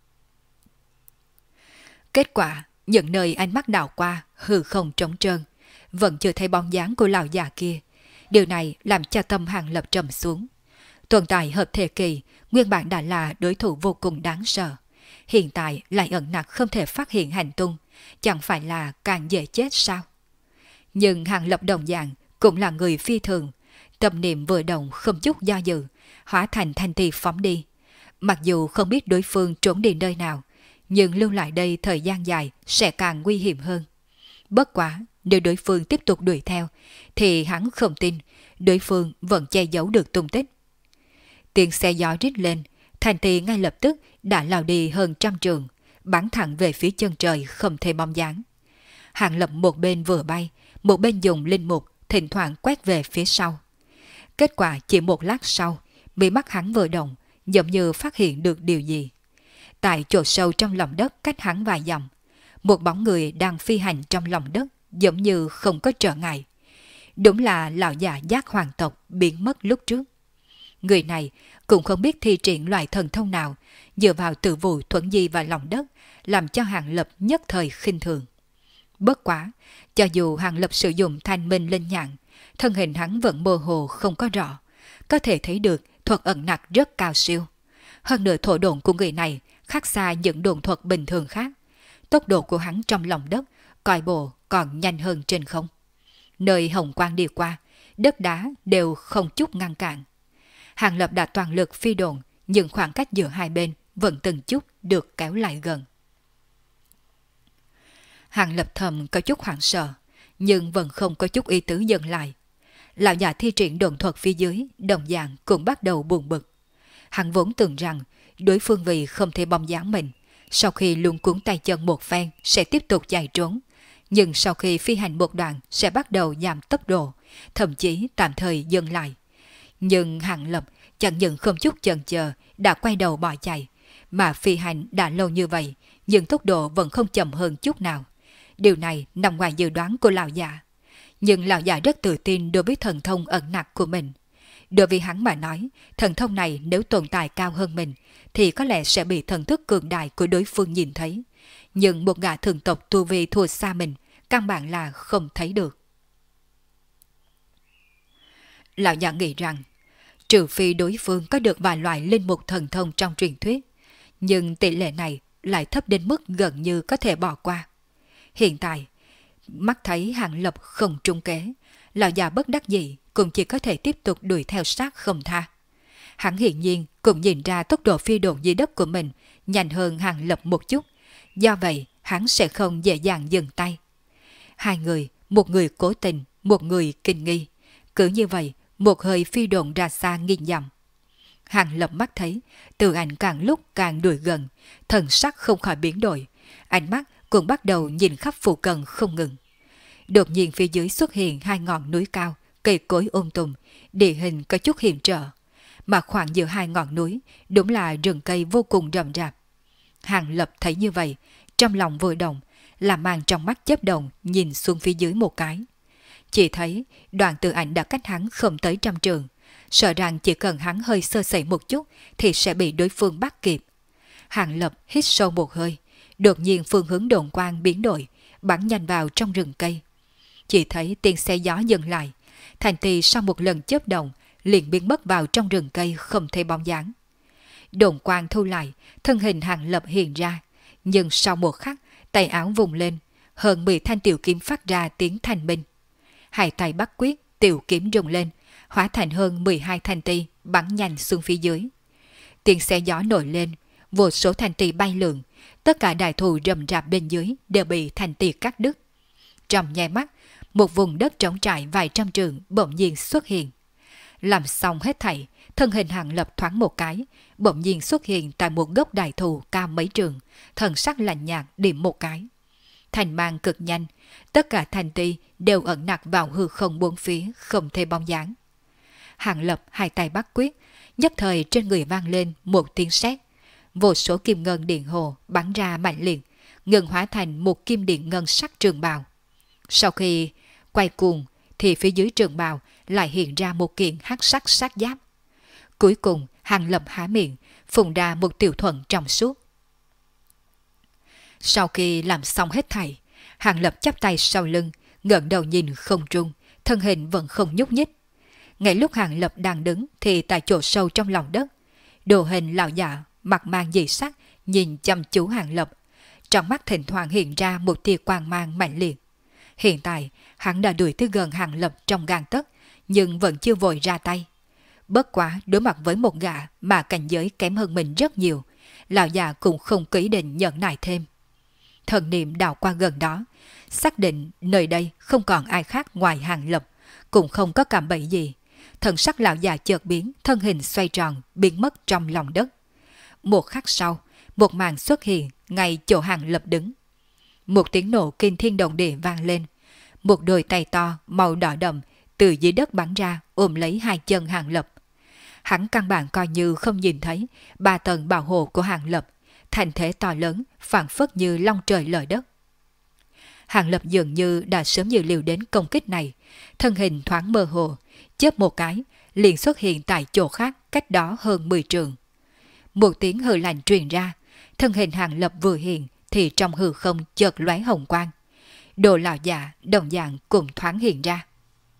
Kết quả, những nơi ánh mắt đảo qua, hư không trống trơn, vẫn chưa thấy bóng dáng của lão già kia. Điều này làm cho tâm Hàng Lập trầm xuống. Tồn tại hợp thể kỳ, nguyên bản đã là đối thủ vô cùng đáng sợ. hiện tại lại ẩn nặc không thể phát hiện hành tung, chẳng phải là càng dễ chết sao? Nhưng Hàng Lập đồng dạng cũng là người phi thường, tâm niệm vừa động không chút do dự, hóa thành thanh ti phóng đi. Mặc dù không biết đối phương trốn đi nơi nào, nhưng lưu lại đây thời gian dài sẽ càng nguy hiểm hơn. Bất quá, nếu đối phương tiếp tục đuổi theo, thì hắn không tin đối phương vẫn che giấu được tung tích. Tiếng xe gió rít lên, thanh ti ngay lập tức đã lao đi hơn 100 trường, bắn thẳng về phía chân trời không thể bóng dáng. Hàng Lập một bên vừa bay, một bên dùng linh mục thỉnh thoảng quét về phía sau. Kết quả chỉ một lát sau, mí mắt hắn vừa động, giống như phát hiện được điều gì. Tại chỗ sâu trong lòng đất cách hắn vài dặm, một bóng người đang phi hành trong lòng đất, giống như không có trở ngại. Đúng là lão già Giác Hoàng tộc biến mất lúc trước. Người này cũng không biết thi triển loại thần thông nào, dựa vào tự vụ thuận di vào lòng đất, làm cho Hàng Lập nhất thời khinh thường. Bất quá, cho dù Hàng Lập sử dụng thanh minh linh nhãn, thân hình hắn vẫn mơ hồ không có rõ, có thể thấy được thuật ẩn nặc rất cao siêu. Hơn nữa thổ độn của người này khác xa những độn thuật bình thường khác. Tốc độ của hắn trong lòng đất, coi bộ còn nhanh hơn trên không. Nơi hồng quang đi qua, đất đá đều không chút ngăn cản. Hàng Lập đã toàn lực phi độn, nhưng khoảng cách giữa hai bên vẫn từng chút được kéo lại gần. Hàng Lập thầm có chút hoảng sợ, nhưng vẫn không có chút ý tứ dừng lại. Lão già thi triển độn thuật phía dưới, đồng dạng cũng bắt đầu buồn bực. Hắn vốn tưởng rằng đối phương vì không thể bóng dáng mình, sau khi luống cuốn tay chân một phen sẽ tiếp tục chạy trốn, nhưng sau khi phi hành một đoạn sẽ bắt đầu giảm tốc độ, thậm chí tạm thời dừng lại. Nhưng Hàng Lập chẳng những không chút chần chờ đã quay đầu bỏ chạy, mà phi hành đã lâu như vậy, nhưng tốc độ vẫn không chậm hơn chút nào. Điều này nằm ngoài dự đoán của lão già. Nhưng lão già rất tự tin đối với thần thông ẩn nặc của mình. Đối với hắn mà nói, thần thông này nếu tồn tại cao hơn mình, thì có lẽ sẽ bị thần thức cường đại của đối phương nhìn thấy. Nhưng một gã thường tộc tu vi thua xa mình, căn bản là không thấy được. Lão già nghĩ rằng, trừ phi đối phương có được vài loại linh mục thần thông trong truyền thuyết, nhưng tỷ lệ này lại thấp đến mức gần như có thể bỏ qua. Hiện tại, mắt thấy Hàng Lập không trúng kế, lão già bất đắc dĩ cũng chỉ có thể tiếp tục đuổi theo sát không tha. Hắn hiển nhiên cũng nhìn ra tốc độ phi độn dưới đất của mình nhanh hơn Hàng Lập một chút, do vậy hắn sẽ không dễ dàng dừng tay. Hai người, một người cố tình, một người kinh nghi, cứ như vậy một hơi phi độn ra xa nghìn dặm. Hàng Lập mắt thấy Từ Ảnh càng lúc càng đuổi gần, thần sắc không khỏi biến đổi, ánh mắt cũng bắt đầu nhìn khắp phụ cận không ngừng. Đột nhiên phía dưới xuất hiện hai ngọn núi cao, cây cối tùm, địa hình có chút hiểm trở, mà khoảng giữa hai ngọn núi đúng là rừng cây vô cùng rậm rạp. Hàng Lập thấy như vậy, trong lòng vừa động, làm màn trong mắt chớp động nhìn xuống phía dưới một cái. Chỉ thấy Đoàn Từ Ảnh đã cách hắn không tới 100 trượng, sợ rằng chỉ cần hắn hơi sơ sẩy một chút thì sẽ bị đối phương bắt kịp. Hàng Lập hít sâu một hơi, đột nhiên phương hướng độn quang biến đổi, bắn nhanh vào trong rừng cây. Chỉ thấy tiếng xe gió dừng lại, thành tì sau một lần chớp động liền biến mất vào trong rừng cây không thấy bóng dáng. Độn quang thu lại, thân hình Hàng Lập hiện ra, nhưng sau một khắc tay áo vùng lên, hơn 10 thanh tiểu kiếm phát ra tiếng thanh minh. Hai tay bắt quyết, tiểu kiếm rung lên, hóa thành hơn 12 thanh ti bắn nhanh xuống phía dưới. Tiếng xe gió nổi lên, vô số thanh ti bay lượn, tất cả đại thụ rậm rạp bên dưới đều bị thanh ti cắt đứt. Trong nháy mắt, một vùng đất trống trải vài trăm trượng bỗng nhiên xuất hiện. Làm xong hết thảy, thân hình Hàng Lập thoáng một cái, bỗng nhiên xuất hiện tại một gốc đại thụ cao mấy trượng, thần sắc lạnh nhạt điểm một cái. Thành mang cực nhanh, tất cả thanh ti đều ẩn nặc vào hư không bốn phía, không thể bóng dáng. Hàng Lập hai tay bắt quyết, nhất thời trên người vang lên một tiếng sét, vô số kim ngân điện hồ bắn ra mạnh liệt, ngừng hóa thành một kim điện ngân sắc trường bào. Sau khi quay cuồng thì phía dưới trường bào lại hiện ra một kiện hắc sắc sát giáp. Cuối cùng Hàng Lập há miệng, phun ra một tiểu thuận trong suốt. Sau khi làm xong hết thảy, Hàng Lập chắp tay sau lưng, ngẩng đầu nhìn không trung, thân hình vẫn không nhúc nhích. Ngay lúc Hàng Lập đang đứng thì tại chỗ sâu trong lòng đất, đồ hình lão già mặt mang dị sắc nhìn chăm chú Hàng Lập, trong mắt thỉnh thoảng hiện ra một tia quang mang mạnh liệt. Hiện tại, hắn đã đuổi tới gần Hàng Lập trong gang tấc, nhưng vẫn chưa vội ra tay. Bất quá đối mặt với một gã mà cảnh giới kém hơn mình rất nhiều, lão già cũng không kỹ định nhẫn nại thêm. Thần niệm đảo qua gần đó, xác định nơi đây không còn ai khác ngoài Hàng Lập, cũng không có cạm bẫy gì. Thần sắc lão già chợt biến, thân hình xoay tròn, biến mất trong lòng đất. Một khắc sau, một màn xuất hiện ngay chỗ Hàng Lập đứng. Một tiếng nổ kinh thiên động địa vang lên. Một đôi tay to màu đỏ đậm từ dưới đất bắn ra ôm lấy hai chân Hàng Lập. Hắn căn bản coi như không nhìn thấy 3 tầng bảo hộ của Hàng Lập, thành thể to lớn, phảng phất như long trời lở đất. Hàng Lập dường như đã sớm dự liệu đến công kích này, thân hình thoáng mơ hồ, chớp một cái, liền xuất hiện tại chỗ khác cách đó hơn 10 trượng. Một tiếng hừ lạnh truyền ra, thân hình Hàng Lập vừa hiện thì trong hư không chợt lóe hồng quang. Đồ lão già đồng dạng cùng thoáng hiện ra.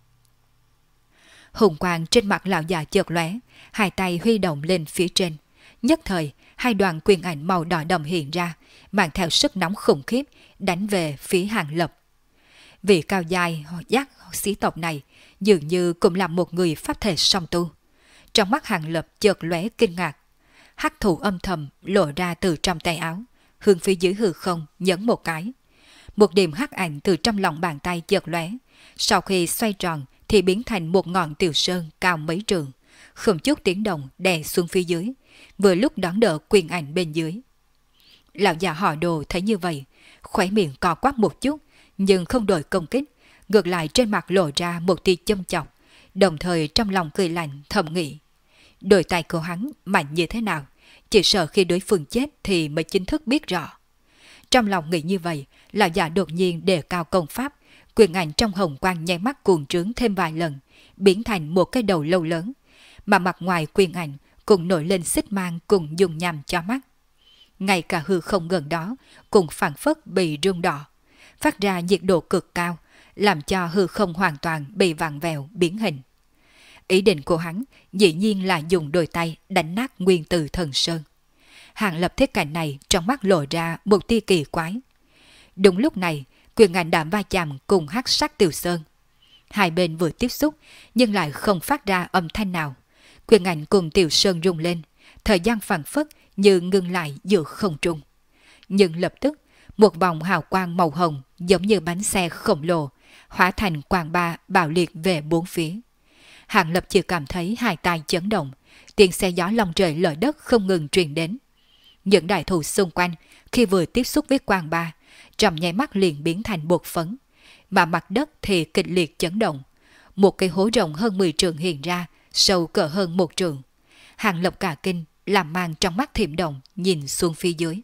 Hồng quang trên mặt lão già chợt lóe, hai tay huy động lên phía trên. Nhất thời, hai đoàn quyền ảnh màu đỏ đậm hiện ra, mang theo sức nóng khủng khiếp, đánh về phía Hàng Lập. Vị cao dài giác sĩ tộc này dường như cũng là một người pháp thể song tu. Trong mắt Hàng Lập chợt lóe kinh ngạc. Hắc thủ âm thầm lộ ra từ trong tay áo, hướng phía dưới hư không nhấn một cái. Một điểm hắc ảnh từ trong lòng bàn tay chợt lóe, sau khi xoay tròn thì biến thành một ngọn tiểu sơn cao mấy trượng, không chút tiếng động đè xuống phía dưới, vừa lúc đón đỡ quyền ảnh bên dưới. Lão già họ Đồ thấy như vậy, khóe miệng co quắp một chút, nhưng không đổi công kích, ngược lại trên mặt lộ ra một tia châm chọc, đồng thời trong lòng cười lạnh thầm nghĩ. Đôi tay của hắn mạnh như thế nào, chỉ sợ khi đối phương chết thì mới chính thức biết rõ. Trong lòng nghĩ như vậy, lão già đột nhiên đề cao công pháp, quyền ảnh trong hồng quang nháy mắt cuồng trướng thêm vài lần, biến thành một cái đầu lâu lớn, mà mặt ngoài quyền ảnh cũng nổi lên xích mang cùng dùng nhằm cho mắt. Ngay cả hư không gần đó cũng phảng phất bị rung đỏ, phát ra nhiệt độ cực cao, làm cho hư không hoàn toàn bị vặn vẹo biến hình. Ý định của hắn dĩ nhiên là dùng đôi tay đánh nát nguyên tử thần sơn. Hàng Lập thấy cảnh này trong mắt lộ ra một tia kỳ quái. Đúng lúc này, quyền ảnh đã va chạm cùng hắc sắc tiểu sơn. Hai bên vừa tiếp xúc nhưng lại không phát ra âm thanh nào. Quyền ảnh cùng tiểu sơn rung lên, thời gian phảng phất như ngưng lại giữa không trung. Nhưng lập tức, một vòng hào quang màu hồng giống như bánh xe khổng lồ, hóa thành quang ba bạo liệt về bốn phía. Hàng Lập chỉ cảm thấy hai tai chấn động, tiếng xe gió long trời lở đất không ngừng truyền đến. Những đại thủ xung quanh khi vừa tiếp xúc với quang ba, trong nháy mắt liền biến thành bột phấn, mà mặt đất thì kịch liệt chấn động. Một cái hố rộng hơn 10 trượng hiện ra, sâu cỡ hơn 1 trượng. Hàng Lập cả kinh, làm mang trong mắt thiểm động, nhìn xuống phía dưới.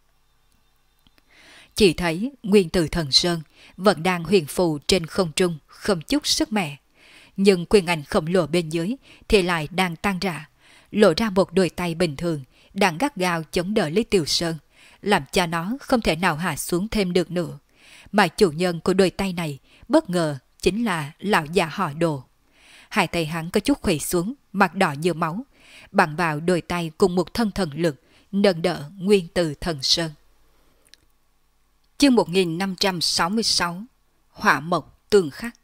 Chỉ thấy nguyên tử thần sơn vẫn đang huyền phù trên không trung, không chút sức mẻ. Nhưng quyền ảnh khổng lồ bên dưới thì lại đang tan rã, lộ ra một đôi tay bình thường đang gắt gao chống đỡ lấy tiểu sơn, làm cho nó không thể nào hạ xuống thêm được nữa. Mà chủ nhân của đôi tay này bất ngờ chính là lão già họ Đồ. Hai tay hắn có chút khuỵu xuống, mặt đỏ như máu, bằng vào đôi tay cùng một thân thần lực nâng đỡ nguyên tử thần sơn. Chương 1566 Hỏa mộc tương khắc.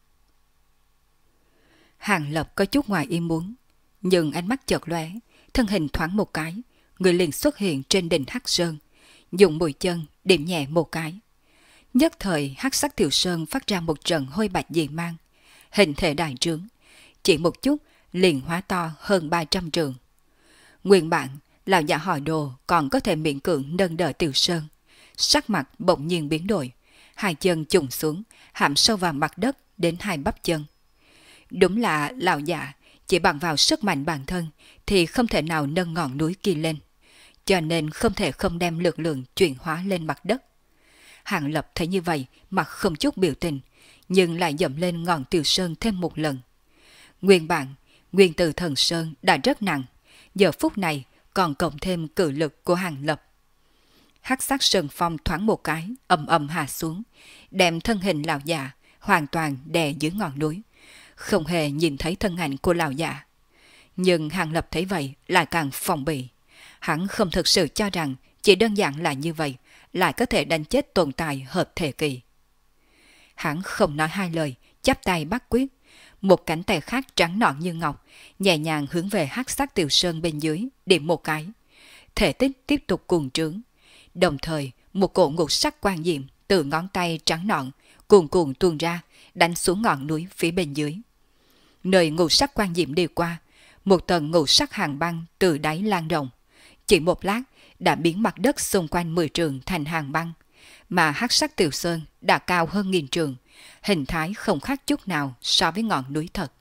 Hàng Lập có chút ngoài ý muốn, nhưng ánh mắt chợt lóe, thân hình thoáng một cái, người liền xuất hiện trên đỉnh hắc sơn, dùng mũi chân điểm nhẹ một cái. Nhất thời hắc sắc tiểu sơn phát ra một trận hôi bạch dị mang, hình thể đại trướng, chỉ một chút liền hóa to hơn 300 trượng. Nguyên bản lão già họ Đồ còn có thể miễn cưỡng nâng đỡ tiểu sơn, sắc mặt bỗng nhiên biến đổi, hai chân chùng xuống, hãm sâu vào mặt đất đến hai bắp chân. Đúng là lão già chỉ bằng vào sức mạnh bản thân thì không thể nào nâng ngọn núi kia lên, cho nên không thể không đem lực lượng chuyển hóa lên mặt đất. Hàng Lập thấy như vậy mặt không chút biểu tình, nhưng lại dậm lên ngọn tiểu sơn thêm một lần. Nguyên bản nguyên tử thần sơn đã rất nặng, giờ phút này còn cộng thêm cự lực của Hàng Lập. Hắc sắc sơn phong thoáng một cái ầm ầm hạ xuống, đem thân hình lão già hoàn toàn đè dưới ngọn núi, không hề nhìn thấy thân ảnh của lão già. Nhưng Hàng Lập thấy vậy lại càng phòng bị. Hắn không thực sự cho rằng chỉ đơn giản là như vậy, lại có thể đánh chết tồn tại hợp thể kỳ. Hắn không nói hai lời, chắp tay bắt quyết. Một cánh tay khác trắng nõn như ngọc, nhẹ nhàng hướng về hắc sắc Tiểu Sơn bên dưới, điểm một cái. Thể tích tiếp tục cuồng trướng. Đồng thời, một cỗ ngục sắc quang diệm từ ngón tay trắng nõn cuồn cuộn tuôn ra, đánh xuống ngọn núi phía bên dưới. Nơi ngũ sắc quang diệm đi qua, một tầng ngũ sắc hàng băng từ đáy lan rộng. Chỉ một lát đã biến mặt đất xung quanh 10 trường thành hàng băng, mà hắc sắc Tiểu Sơn đã cao hơn 1000 trường, hình thái không khác chút nào so với ngọn núi thật.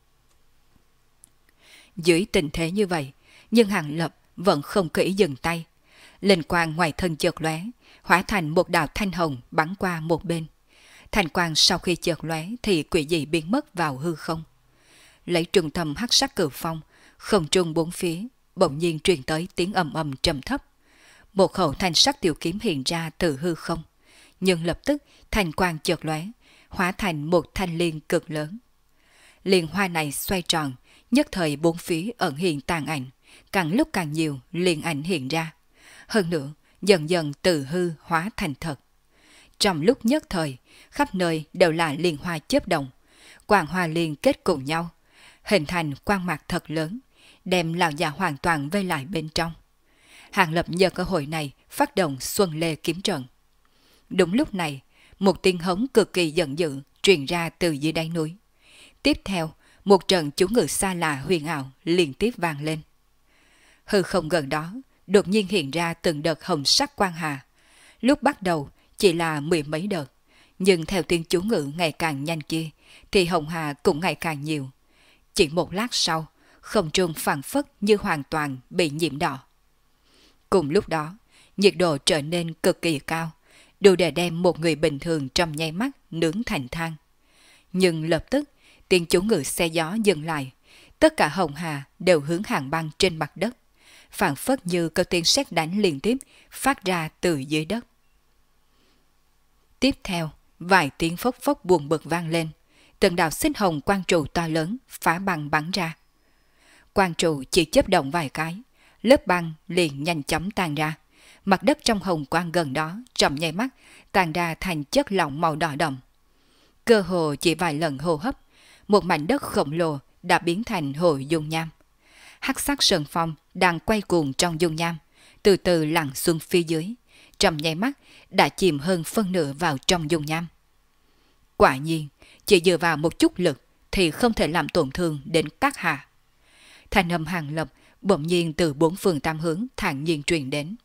Dưới tình thế như vậy, nhưng Hàng Lập vẫn không kỹ dừng tay. Linh quang ngoài thân chợt lóe, hóa thành một đạo thanh hồng bắn qua một bên. Thanh quang sau khi chợt lóe thì quỷ dị biến mất vào hư không. Lấy trung tâm hắc sắc cửu phong, không trung bốn phía bỗng nhiên truyền tới tiếng ầm ầm trầm thấp. Một khẩu thanh sắc tiểu kiếm hiện ra từ hư không, nhưng lập tức thanh quang chợt lóe, hóa thành một thanh liên cực lớn. Liên hoa này xoay tròn, nhất thời bốn phía ẩn hiện tàn ảnh, càng lúc càng nhiều liên ảnh hiện ra. Hơn nữa, dần dần từ hư hóa thành thật. Trong lúc nhất thời, khắp nơi đều là liên hoa chớp động, quang hoa liên kết cùng nhau, hình thành quang mạc thật lớn, đem lão già hoàn toàn vây lại bên trong. Hàng Lập nhờ cơ hội này phát động Xuân Lê kiếm trận. Đúng lúc này, một tiếng hống cực kỳ giận dữ truyền ra từ dưới đáy núi. Tiếp theo, một trận chú ngữ xa lạ huyền ảo liên tiếp vang lên. Hư không gần đó, đột nhiên hiện ra từng đợt hồng sắc quang hà. Lúc bắt đầu chỉ là 10 mấy đợt, nhưng theo tiếng chú ngữ ngày càng nhanh kia, thì hồng hà cũng ngày càng nhiều. Chỉ một lát sau, không trung phảng phất như hoàn toàn bị nhiễm đỏ. Cùng lúc đó, nhiệt độ trở nên cực kỳ cao, đủ để đem một người bình thường trong nháy mắt nướng thành than. Nhưng lập tức, tiếng chú ngữ xe gió dừng lại, tất cả hồng hà đều hướng hàng băng trên mặt đất, phảng phất như có tiếng sét đánh liên tiếp phát ra từ dưới đất. Tiếp theo, vài tiếng phốc phốc buồn bực vang lên, từng đạo xích hồng quang trụ to lớn phá băng bắn ra. Quang trụ chỉ chớp động vài cái, lớp băng liền nhanh chóng tan ra. Mặt đất trong hồng quang gần đó trong nháy mắt tan ra thành chất lỏng màu đỏ đậm. Cơ hồ chỉ vài lần hô hấp, một mảnh đất khổng lồ đã biến thành hồ dung nham. Hắc sắc sơn phong đang quay cuồng trong dung nham, từ từ lặn xuống phía dưới, trong nháy mắt đã chìm hơn phân nửa vào trong dung nham. Quả nhiên, chỉ dựa vào một chút lực thì không thể làm tổn thương đến các hạ. Thanh âm Hàng Lập bỗng nhiên từ bốn phương tám hướng thản nhiên truyền đến.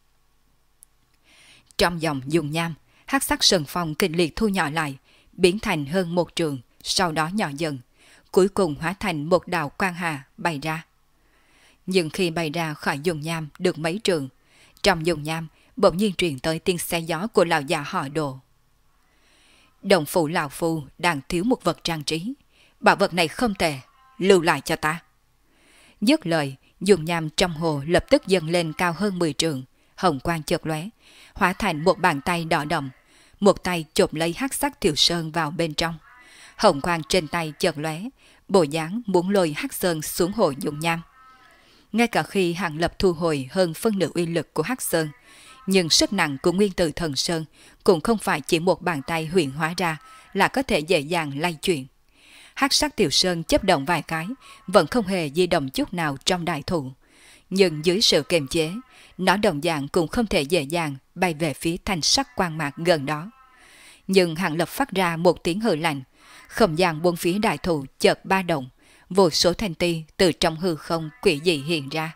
Trong dòng dung nham, hắc sắc sơn phong kịch liệt thu nhỏ lại, biến thành hơn một trường, sau đó nhỏ dần, cuối cùng hóa thành một đạo quang hà bay ra. Nhưng khi bay ra khỏi dung nham được mấy trường, trong dung nham bỗng nhiên truyền tới tiếng xe gió của lão già họ Đồ. Đồng phụ lão phu đang thiếu một vật trang trí, bảo vật này không tệ, lưu lại cho ta. Dứt lời, dung nham trong hồ lập tức dâng lên cao hơn 10 trường, hồng quang chợt lóe, hóa thành một bàn tay đỏ đậm, một tay chộp lấy hắc sắc Tiểu Sơn vào bên trong. Hồng quang trên tay chợt lóe, bộ dáng muốn lôi hắc sơn xuống hồ dung nham. Ngay cả khi Hàng Lập thu hồi hơn phân nửa uy lực của hắc sơn, nhưng sức nặng của nguyên tử thần sơn cũng không phải chỉ một bàn tay huyền hóa ra là có thể dễ dàng lay chuyển. Hắc sắc Tiểu Sơn chấp động vài cái, vẫn không hề di động chút nào trong đại thủ. Nhưng dưới sự kiềm chế, nó đồng dạng cũng không thể dễ dàng bay về phía thanh sắc quang mạc gần đó. Nhưng Hàng Lập phát ra một tiếng hừ lạnh, không gian bốn phía đại thủ chợt ba động, vô số thanh ti từ trong hư không quỷ dị hiện ra.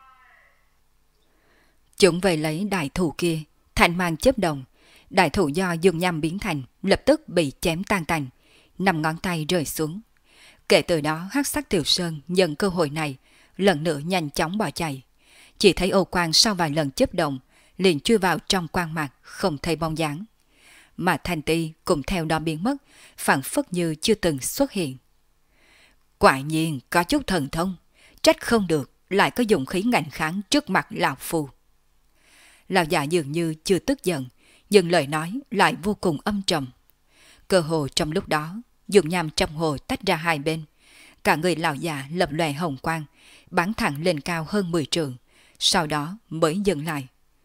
Chúng về lấy đại thủ kia, thanh mang chớp động, đại thủ do dung nham biến thành lập tức bị chém tan tành, 5 ngón tay rơi xuống. Kể từ đó hắc sắc Tiểu Sơn nhân cơ hội này lần nữa nhanh chóng bỏ chạy. Chỉ thấy ô quang sau vài lần chớp động liền chui vào trong quang mạc, không thấy bóng dáng. Mà thanh ti cũng theo đó biến mất, phảng phất như chưa từng xuất hiện. Quả nhiên có chút thần thông, trách không được lại có dụng khí ngạnh kháng trước mặt lão phu. Lão già dường như chưa tức giận, nhưng lời nói lại vô cùng âm trầm. Cơ hồ trong lúc đó, dung nham trong hồ tách ra hai bên. Cả người lão già lập lòe hồng quang, bắn thẳng lên cao hơn 10 trường, sau đó mới dừng lại.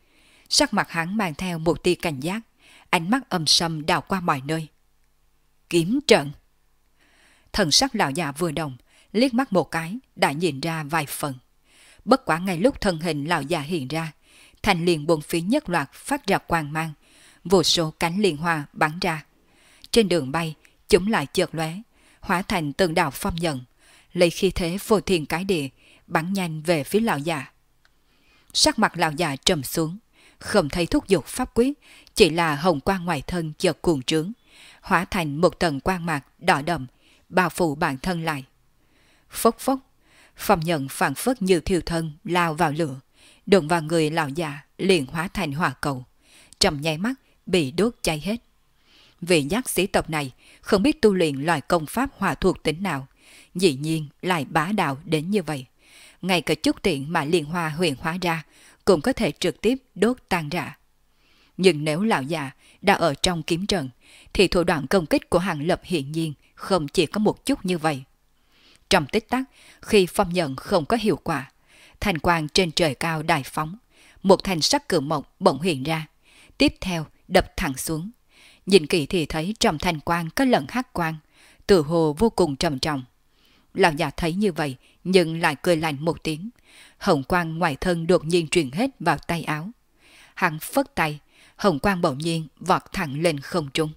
Sắc mặt hắn mang theo một tia cảnh giác, ánh mắt âm sầm đảo qua mọi nơi. Kiếm trận. Thần sắc lão già vừa động, liếc mắt một cái đã nhìn ra vài phần. Bất quá ngay lúc thân hình lão già hiện ra, thành liền bốn phía nhất loạt phát ra quang mang, vô số cánh liên hoa bắn ra. Trên đường bay, chúng lại chợt lóe, hóa thành từng đạo phong nhận, lấy khí thế vô thiên cái địa, bắn nhanh về phía lão già. Sắc mặt lão già trầm xuống, không thấy thúc giục pháp quyết, chỉ là hồng quang ngoài thân chợt cuồng trướng, hóa thành một tầng quang mạc đỏ đậm, bao phủ bản thân lại. Phốc phốc, phong nhận phảng phất như thiêu thân lao vào lửa, đụng vào người lão già liền hóa thành hỏa cầu, trong nháy mắt bị đốt cháy hết. Vị giác sĩ tộc này không biết tu luyện loại công pháp hỏa thuộc tính nào, dĩ nhiên lại bá đạo đến như vậy. Ngay cả chút tiện mà liên hoa huyền hóa ra cũng có thể trực tiếp đốt tan rã. Nhưng nếu lão già đã ở trong kiếm trận, thì thủ đoạn công kích của Hàng Lập hiển nhiên không chỉ có một chút như vậy. Trong tích tắc, khi phong nhận không có hiệu quả, thành quang trên trời cao đại phóng, một thành sắc cự mộc bỗng hiện ra, tiếp theo đập thẳng xuống. Nhìn kỹ thì thấy trong thành quang có lẫn hắc quang, tự hồ vô cùng trầm trọng. Lão già thấy như vậy nhưng lại cười lạnh một tiếng, hồng quang ngoài thân đột nhiên truyền hết vào tay áo. Hắn phất tay, hồng quang bỗng nhiên vọt thẳng lên không trung.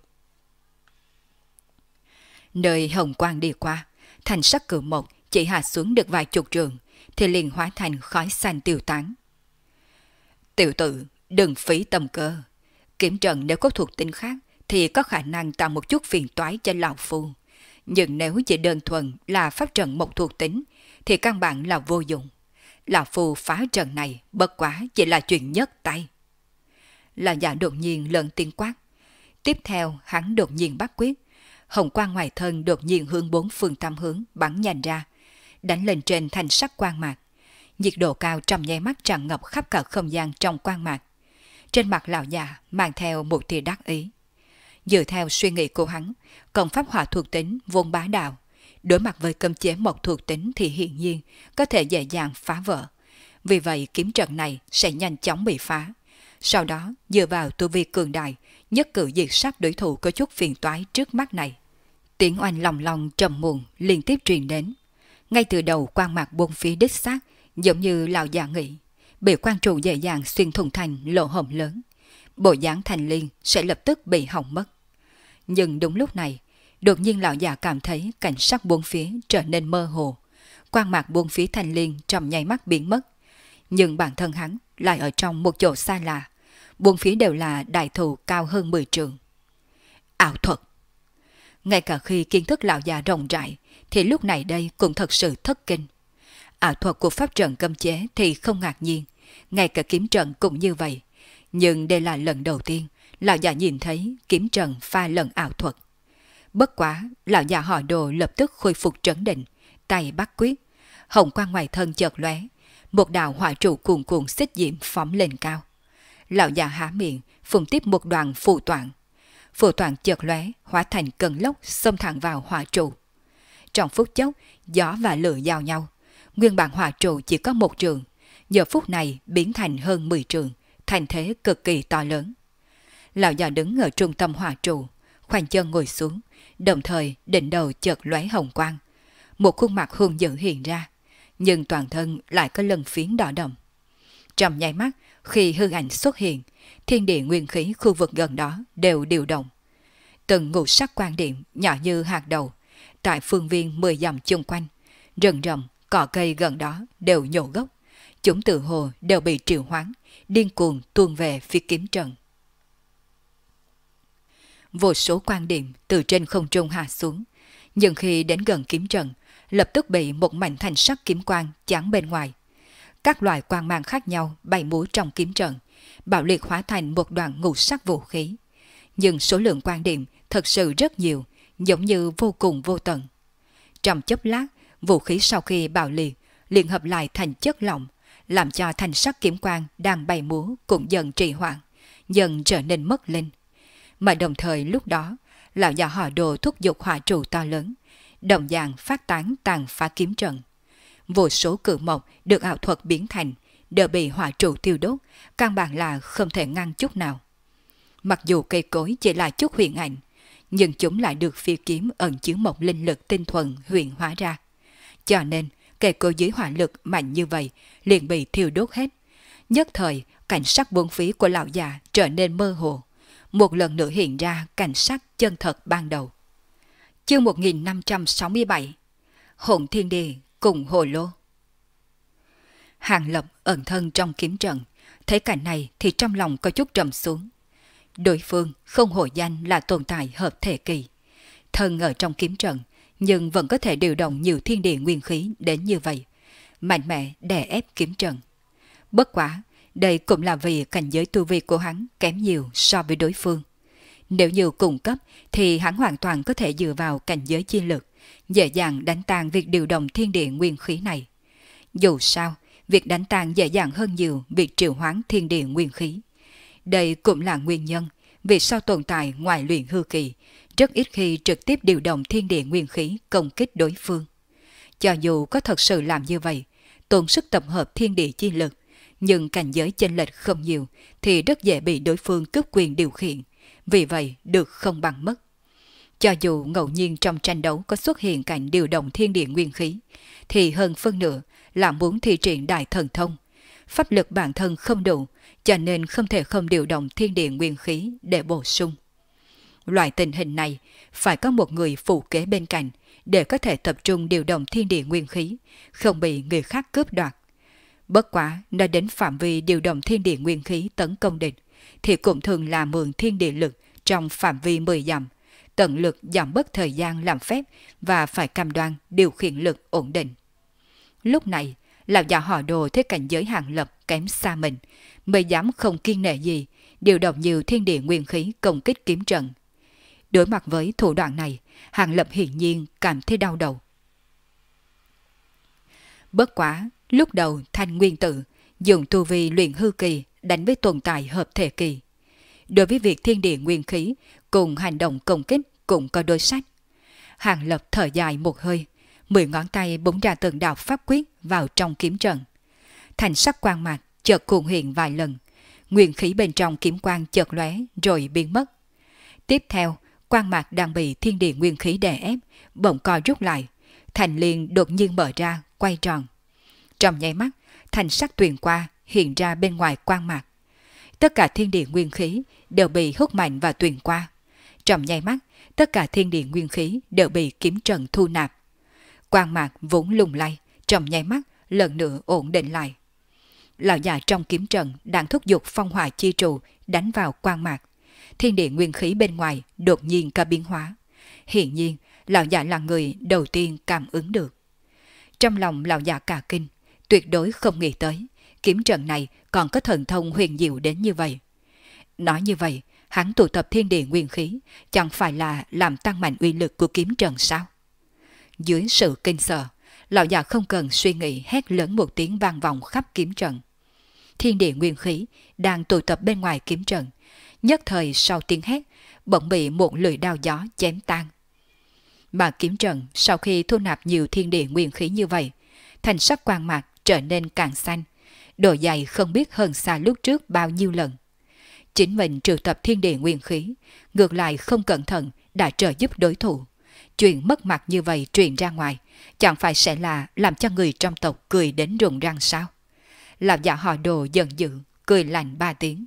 Nơi hồng quang đi qua, thành sắc cự mộc chỉ hạ xuống được vài chục trường, thì liền hóa thành khói xanh tiêu tán. Tiểu tử, đừng phí tâm cơ. Kiếm trận nếu có thuộc tính khác thì có khả năng tạo một chút phiền toái cho lão phu. Nhưng nếu chỉ đơn thuần là pháp trận một thuộc tính thì căn bản là vô dụng. Lão phu phá trận này bất quá chỉ là chuyện nhất tay. Lão già đột nhiên lớn tiếng quát. Tiếp theo hắn đột nhiên bắt quyết. Hồng quang ngoài thân đột nhiên hướng bốn phương tám hướng bắn nhanh ra, đánh lên trên thành sắc quang mạc. Nhiệt độ cao trong nháy mắt tràn ngập khắp cả không gian trong quang mạc. Trên mặt lão già mang theo một tia đắc ý. Dựa theo suy nghĩ của hắn, công pháp hỏa thuộc tính vốn bá đạo, đối mặt với cấm chế mộc thuộc tính thì hiển nhiên có thể dễ dàng phá vỡ. Vì vậy kiếm trận này sẽ nhanh chóng bị phá. Sau đó dựa vào tu vi cường đại, nhất cử diệt sát đối thủ có chút phiền toái trước mắt này. Tiếng oanh lòng lòng trầm muộn liên tiếp truyền đến. Ngay từ đầu quang mạc bốn phía đích xác, giống như lão già nghĩ, bị quan trụ dễ dàng xuyên thủng thành lỗ hổng lớn. Bộ dáng thành liên sẽ lập tức bị hỏng mất. Nhưng đúng lúc này, đột nhiên lão già cảm thấy cảnh sắc bốn phía trở nên mơ hồ. Quang mạc bốn phía thành liên trong nháy mắt biến mất. Nhưng bản thân hắn lại ở trong một chỗ xa lạ. Bốn phía đều là đại thụ cao hơn 10 trượng. Ảo thuật. Ngay cả khi kiến thức lão già rộng rãi, thì lúc này đây cũng thật sự thất kinh. Ảo thuật của pháp trận cấm chế thì không ngạc nhiên, ngay cả kiếm trận cũng như vậy. Nhưng đây là lần đầu tiên lão già nhìn thấy kiếm trận pha lẫn ảo thuật. Bất quá, lão già họ Đồ lập tức khôi phục trấn định, tay bắt quyết, hồng quang ngoài thân chợt lóe, một đạo hỏa trụ cuồn cuộn xích diễm phóng lên cao. Lão già há miệng, phun tiếp một đoàn phù toạn. Phù toạn chợt lóe, hóa thành cơn lốc xông thẳng vào hỏa trụ. Trong phút chốc, gió và lửa giao nhau. Nguyên bản hỏa trụ chỉ có một trường, giờ phút này biến thành hơn 10 trường, thành thế cực kỳ to lớn. Lão già đứng ở trung tâm hỏa trụ, khoanh chân ngồi xuống, đồng thời đỉnh đầu chợt lóe hồng quang. Một khuôn mặt hung dữ hiện ra, nhưng toàn thân lại có lân phiến đỏ đậm. Trong nháy mắt, khi hư ảnh xuất hiện, thiên địa nguyên khí khu vực gần đó đều điều động. Từng ngũ sắc quang điểm nhỏ như hạt đậu, tại phương viên 10 dặm chung quanh, rừng rậm, cỏ cây gần đó đều nhổ gốc. Chúng tự hồ đều bị triệu hoán, điên cuồng tuôn về phía kiếm trận. Vô số quang điểm từ trên không trung hạ xuống, nhưng khi đến gần kiếm trận, lập tức bị một mảnh thanh sắc kiếm quang chắn bên ngoài. Các loại quang mang khác nhau bay múa trong kiếm trận, bạo liệt hóa thành một đoàn ngũ sắc vũ khí. Nhưng số lượng quang điểm thật sự rất nhiều, giống như vô cùng vô tận. Trong chốc lát, vũ khí sau khi bạo liệt liền hợp lại thành chất lỏng, làm cho thanh sắc kiếm quang đang bay múa cũng dần trì hoãn, dần trở nên mất linh. Mà đồng thời lúc đó, lão già họ Đồ thúc giục hỏa trụ to lớn, đồng dạng phát tán tàn phá kiếm trận. Vô số cự mộc được ảo thuật biến thành, đều bị hỏa trụ tiêu đốt, căn bản là không thể ngăn chút nào. Mặc dù cây cối chỉ là chút huyền ảnh, nhưng chúng lại được phi kiếm ẩn chứa một linh lực tinh thuần huyền hóa ra. Cho nên, cây cối dưới hỏa lực mạnh như vậy liền bị thiêu đốt hết. Nhất thời, cảnh sắc bốn phía của lão già trở nên mơ hồ. Một lần nữa hiện ra cảnh sắc chân thật ban đầu. Chương 1567 Hỗn Thiên Địa cùng Hồ Lô. Hàng Lập ẩn thân trong kiếm trận, thấy cảnh này thì trong lòng có chút trầm xuống. Đối phương không hổ danh là tồn tại hợp thể kỳ. Thân ở trong kiếm trận, nhưng vẫn có thể điều động nhiều thiên địa nguyên khí đến như vậy, mạnh mẽ đè ép kiếm trận. Bất quá, đây cũng là vì cảnh giới tu vi của hắn kém nhiều so với đối phương. Nếu như cùng cấp thì hắn hoàn toàn có thể dựa vào cảnh giới chi lực, dễ dàng đánh tan việc điều động thiên địa nguyên khí này. Dù sao, việc đánh tan dễ dàng hơn nhiều việc triệu hoán thiên địa nguyên khí. Đây cũng là nguyên nhân vì sao tồn tại ngoài luyện hư kỳ, rất ít khi trực tiếp điều động thiên địa nguyên khí công kích đối phương. Cho dù có thật sự làm như vậy, tốn sức tập hợp thiên địa chi lực, nhưng cảnh giới chênh lệch không nhiều thì rất dễ bị đối phương cướp quyền điều khiển, vì vậy được không bằng mất. Cho dù ngẫu nhiên trong tranh đấu có xuất hiện cảnh điều động thiên địa nguyên khí, thì hơn phân nửa là muốn thi triển đại thần thông. Pháp lực bản thân không đủ, cho nên không thể không điều động thiên địa nguyên khí để bổ sung. Loại tình hình này phải có một người phụ kế bên cạnh để có thể tập trung điều động thiên địa nguyên khí, không bị người khác cướp đoạt. Bất quá, nói đến phạm vi điều động thiên địa nguyên khí tấn công địch, thì cũng thường là mượn thiên địa lực trong phạm vi 10 dặm, tận lực giảm bớt thời gian làm phép và phải cam đoan điều khiển lực ổn định. Lúc này, lão già họ Đồ thấy cảnh giới Hàng Lập kém xa mình, mới dám không kiêng nể gì, điều động nhiều thiên địa nguyên khí công kích kiếm trận. Đối mặt với thủ đoạn này, Hàng Lập hiển nhiên cảm thấy đau đầu. Bất quá, lúc đầu Thanh Nguyên Tử dùng tu vi luyện hư kỳ đánh với tồn tại hợp thể kỳ. Đối với việc thiên địa nguyên khí cùng hành động công kích cũng có đối sách. Hàng Lập thở dài một hơi, 10 ngón tay búng ra từng đạo pháp quyết vào trong kiếm trận. Thành sắc quang mạc chợt cuộn hiện vài lần, nguyên khí bên trong kiếm quang chợt lóe rồi biến mất. Tiếp theo, quang mạc đang bị thiên địa nguyên khí đè ép, bỗng co rút lại, thành liên đột nhiên mở ra, quay tròn. Trong nháy mắt, thành sắc tuyền qua hiện ra bên ngoài quang mạc. Tất cả thiên địa nguyên khí đều bị hút mạnh vào tuyền qua. Trong nháy mắt, tất cả thiên địa nguyên khí đều bị kiếm trận thu nạp. Quang mạc vốn lung lay, trong nháy mắt lần nữa ổn định lại. Lão già trong kiếm trận đang thúc giục phong hỏa chi trụ đánh vào quang mạc. Thiên địa nguyên khí bên ngoài đột nhiên có biến hóa. Hiển nhiên, lão già là người đầu tiên cảm ứng được. Trong lòng lão già cả kinh, tuyệt đối không nghĩ tới kiếm trận này còn có thần thông huyền diệu đến như vậy. Nói như vậy, hắn tụ tập thiên địa nguyên khí chẳng phải là làm tăng mạnh uy lực của kiếm trận sao? Dưới sự kinh sợ, lão già không cần suy nghĩ hét lớn một tiếng vang vọng khắp kiếm trận. Thiên địa nguyên khí đang tụ tập bên ngoài kiếm trận, nhất thời sau tiếng hét, bỗng bị một lưỡi đao gió chém tan. Mà kiếm trận sau khi thu nạp nhiều thiên địa nguyên khí như vậy, thành sắc quang mạc trở nên càng xanh, độ dày không biết hơn xa lúc trước bao nhiêu lần. Chính mình triệu tập thiên địa nguyên khí, ngược lại không cẩn thận đã trợ giúp đối thủ. Chuyện mất mặt như vậy truyền ra ngoài, chẳng phải sẽ là làm cho người trong tộc cười đến rụng răng sao? Lão già họ Đồ giận dữ, cười lạnh 3 tiếng.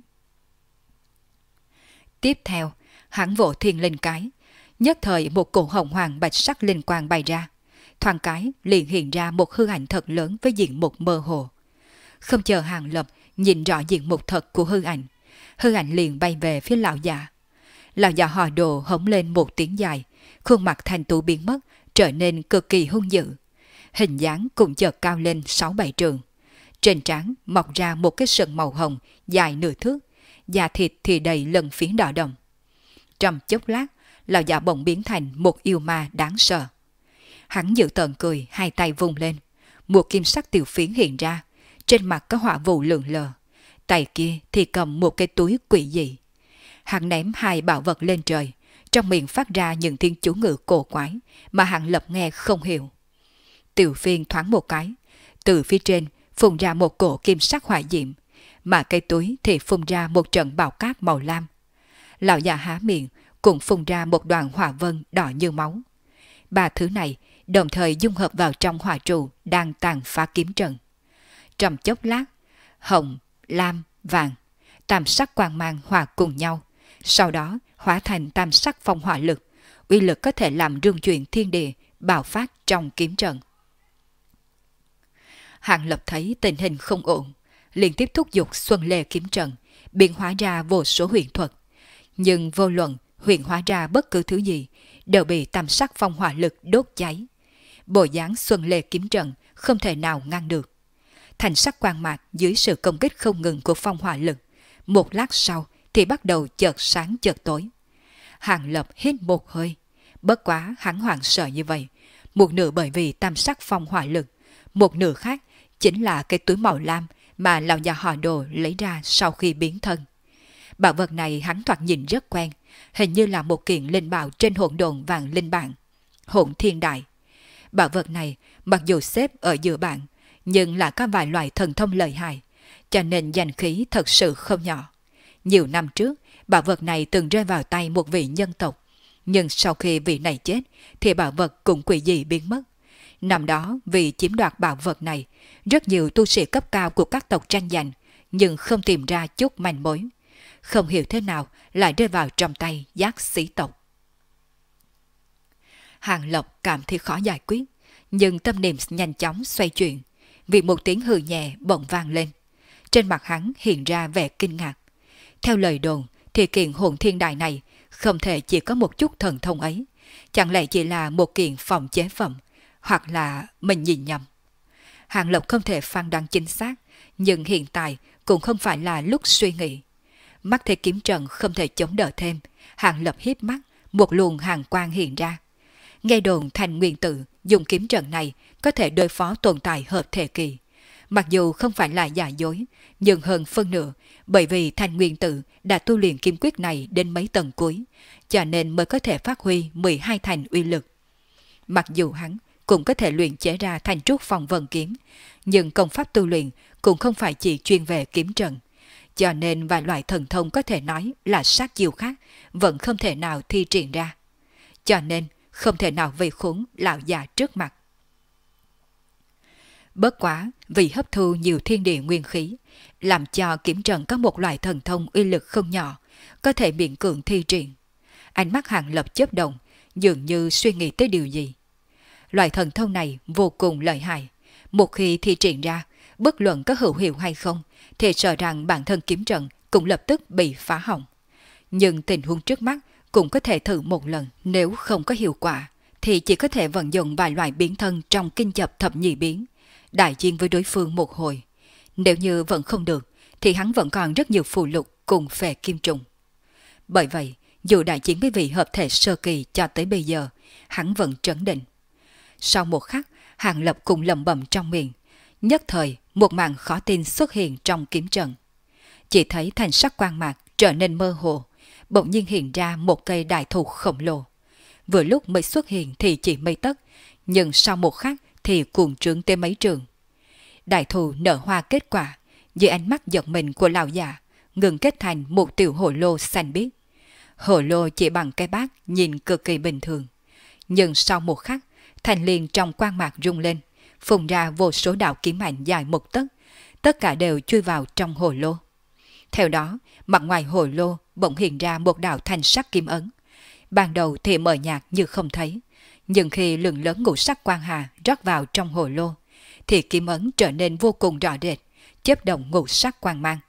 Tiếp theo, hắn vỗ thiên linh cái, nhất thời một cổ hồng hoàng bạch sắc linh quang bay ra. Thoáng cái liền hiện ra một hư ảnh thật lớn với diện mục mơ hồ. Không chờ Hàng Lập nhìn rõ diện mục thật của hư ảnh liền bay về phía lão già. Lão già họ Đồ hống lên một tiếng dài, khuôn mặt thanh tú biến mất, trở nên cực kỳ hung dữ. Hình dáng cũng chợt cao lên 6-7 trượng. Trên trán mọc ra một cái sừng màu hồng dài nửa thước, da thịt thì đầy lân phiến đỏ đồng. Trong chốc lát, lão già bỗng biến thành một yêu ma đáng sợ. Hắn giữ tợn cười, hai tay vung lên, một kim sắc tiểu phiến hiện ra, trên mặt có hỏa vụ lượn lờ, tay kia thì cầm một cái túi quỷ dị. Hắn ném hai bảo vật lên trời, trong miệng phát ra những tiếng chú ngữ cổ quái mà Hàng Lập nghe không hiểu. Tiểu phiên thoáng một cái, từ phía trên phun ra một cổ kim sắc hỏa diệm, mà cây túi thì phun ra một trận bão cát màu lam. Lão già há miệng cũng phun ra một đoàn hỏa vân đỏ như máu. Ba thứ này đồng thời dung hợp vào trong hỏa trụ đang tàn phá kiếm trận. Trong chốc lát, hồng, lam, vàng, tam sắc quang mang hòa cùng nhau, sau đó hóa thành tam sắc phong hỏa lực, uy lực có thể làm rung chuyển thiên địa, bạo phát trong kiếm trận. Hàng Lập thấy tình hình không ổn, liền tiếp thúc giục Xuân Lê kiếm trận, biến hóa ra vô số huyền thuật. Nhưng vô luận huyền hóa ra bất cứ thứ gì, đều bị tam sắc phong hỏa lực đốt cháy. Bộ dáng Xuân Lê kiếm trận không thể nào ngăn được. Thành sắc quang mạc dưới sự công kích không ngừng của phong hỏa lực, một lát sau thì bắt đầu chợt sáng chợt tối. Hàng Lập hít một hơi, bất quá hắn hoảng sợ như vậy, một nửa bởi vì tam sắc phong hỏa lực, một nửa khác chính là cái túi màu lam mà lão già họ Đồ lấy ra sau khi biến thân. Bảo vật này hắn thoạt nhìn rất quen, hình như là một kiện linh bảo trên hỗn độn vàng linh bản, Hỗn Thiên Đại. Bảo vật này mặc dù xếp ở giữa bảng, nhưng là có vài loại thần thông lợi hại, cho nên danh khí thật sự không nhỏ. Nhiều năm trước, bảo vật này từng rơi vào tay một vị nhân tộc, nhưng sau khi vị này chết thì bảo vật cũng quỷ dị biến mất. Năm đó vì chiếm đoạt bảo vật này, rất nhiều tu sĩ cấp cao của các tộc tranh giành, nhưng không tìm ra chút manh mối. Không hiểu thế nào lại rơi vào trong tay giác sĩ tộc. Hàng Lập cảm thấy khó giải quyết, nhưng tâm niệm nhanh chóng xoay chuyển, vì một tiếng hừ nhẹ bỗng vang lên. Trên mặt hắn hiện ra vẻ kinh ngạc. Theo lời đồn thì kiện Hỗn Thiên Đại này không thể chỉ có một chút thần thông ấy, chẳng lẽ chỉ là một kiện phòng chế phẩm, hoặc là mình nhìn nhầm. Hàng Lập không thể phán đoán chính xác, nhưng hiện tại cũng không phải là lúc suy nghĩ. Mắt thấy kiếm trận không thể chống đỡ thêm, Hàng Lập híp mắt, một luồng hàn quang hiện ra. Nghe đồn Thanh Nguyên Tử dùng kiếm trận này có thể đối phó tồn tại hợp thể kỳ. Mặc dù không phải là giả dối, nhưng hơn phân nửa, bởi vì Thanh Nguyên Tử đã tu luyện kiếm quyết này đến mấy tầng cuối, cho nên mới có thể phát huy 12 thành uy lực. Mặc dù hắn cũng có thể luyện chế ra thành trúc phong vân kiếm, nhưng công pháp tu luyện cũng không phải chỉ chuyên về kiếm trận, cho nên vài loại thần thông có thể nói là sát chiêu khác vẫn không thể nào thi triển ra. Cho nên không thể nào vây khốn lão già trước mặt. Bất quá vì hấp thu nhiều thiên địa nguyên khí, làm cho kiếm trận có một loại thần thông uy lực không nhỏ, có thể miễn cưỡng thi triển. Ánh mắt Hàng Lập chớp động, dường như suy nghĩ tới điều gì. Loại thần thông này vô cùng lợi hại, một khi thi triển ra, bất luận có hữu hiệu hay không, thì sợ rằng bản thân kiếm trận cũng lập tức bị phá hỏng. Nhưng tình huống trước mắt cũng có thể thử một lần, nếu không có hiệu quả, thì chỉ có thể vận dụng vài loại biến thân trong kinh chập thập nhị biến, đại chiến với đối phương một hồi. Nếu như vẫn không được, thì hắn vẫn còn rất nhiều phù lục cùng phệ kim trùng. Bởi vậy, dù đại chiến với vị hợp thể sơ kỳ cho tới bây giờ, hắn vẫn trấn định. Sau một khắc, Hàng Lập cùng lẩm bẩm trong miệng. Nhất thời, một màn khó tin xuất hiện trong kiếm trận. Chỉ thấy thành sắc quang mạc trở nên mơ hồ, bỗng nhiên hiện ra một cây đại thụ khổng lồ. Vừa lúc mới xuất hiện thì chỉ mấy tấc, nhưng sau một khắc thì cuồng trướng tới mấy trường. Đại thụ nở hoa kết quả, dưới ánh mắt giật mình của lão già, ngừng kết thành một tiểu hồ lô xanh biếc. Hồ lô chỉ bằng cái bát nhìn cực kỳ bình thường, nhưng sau một khắc, thành liền trong quang mạc rung lên, phun ra vô số đạo kiếm ảnh dài một tấc, tất cả đều chui vào trong hồ lô. Theo đó, mặt ngoài hồ lô bỗng hiện ra một đạo thanh sắc kim ấn. Ban đầu thì mờ nhạt như không thấy, nhưng khi lượng lớn ngũ sắc quang hà rót vào trong hồ lô, thì kim ấn trở nên vô cùng rõ rệt, chớp động ngũ sắc quang mang.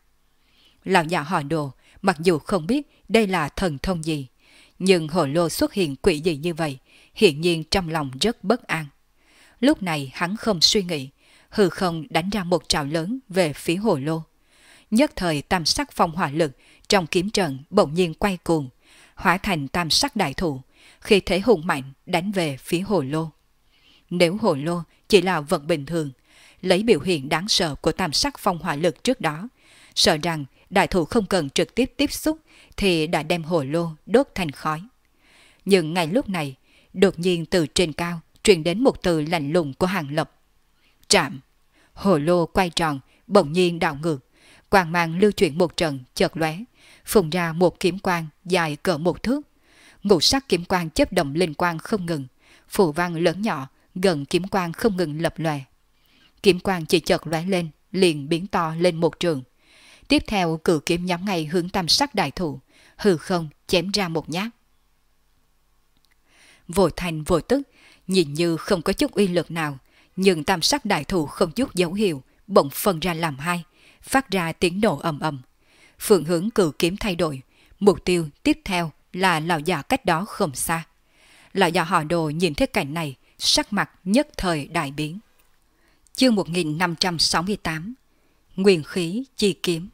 Lão già họ Đồ mặc dù không biết đây là thần thông gì, nhưng hồ lô xuất hiện quỷ dị như vậy, hiển nhiên trong lòng rất bất an. Lúc này hắn không suy nghĩ, hư không đánh ra một trảo lớn về phía hồ lô. Nhất thời tam sắc phong hỏa lực trong kiếm trận bỗng nhiên quay cuồng, hóa thành tam sắc đại thủ, khi thế hùng mạnh đánh về phía hồ lô. Nếu hồ lô chỉ là vật bình thường, lấy biểu hiện đáng sợ của tam sắc phong hỏa lực trước đó, sợ rằng đại thủ không cần trực tiếp tiếp xúc thì đã đem hồ lô đốt thành khói. Nhưng ngay lúc này, đột nhiên từ trên cao truyền đến một từ lạnh lùng của Hàng Lập. Trạm! Hồ lô quay tròn, bỗng nhiên đảo ngược, quang mang lưu chuyển một trận chợt lóe, phun ra một kiếm quang dài cỡ 1 thước. Ngũ sắc kiếm quang chớp động linh quang không ngừng, phù văn lớn nhỏ gần kiếm quang không ngừng lập lòe. Kiếm quang chỉ chợt lóe lên, liền biến to lên 1 trượng. Tiếp theo cự kiếm nhắm ngay hướng tam sắc đại thủ, hư không chém ra một nhát. Vội thành vội tức, nhìn như không có chút uy lực nào, nhưng tam sắc đại thủ không chút dấu hiệu, bỗng phân ra làm hai, phát ra tiếng nổ ầm ầm. Phương hướng cự kiếm thay đổi, mục tiêu tiếp theo là lão già cách đó không xa. Lão già họ Đồ nhìn thấy cảnh này, sắc mặt nhất thời đại biến. Chương 1568 Nguyên khí chi kiếm.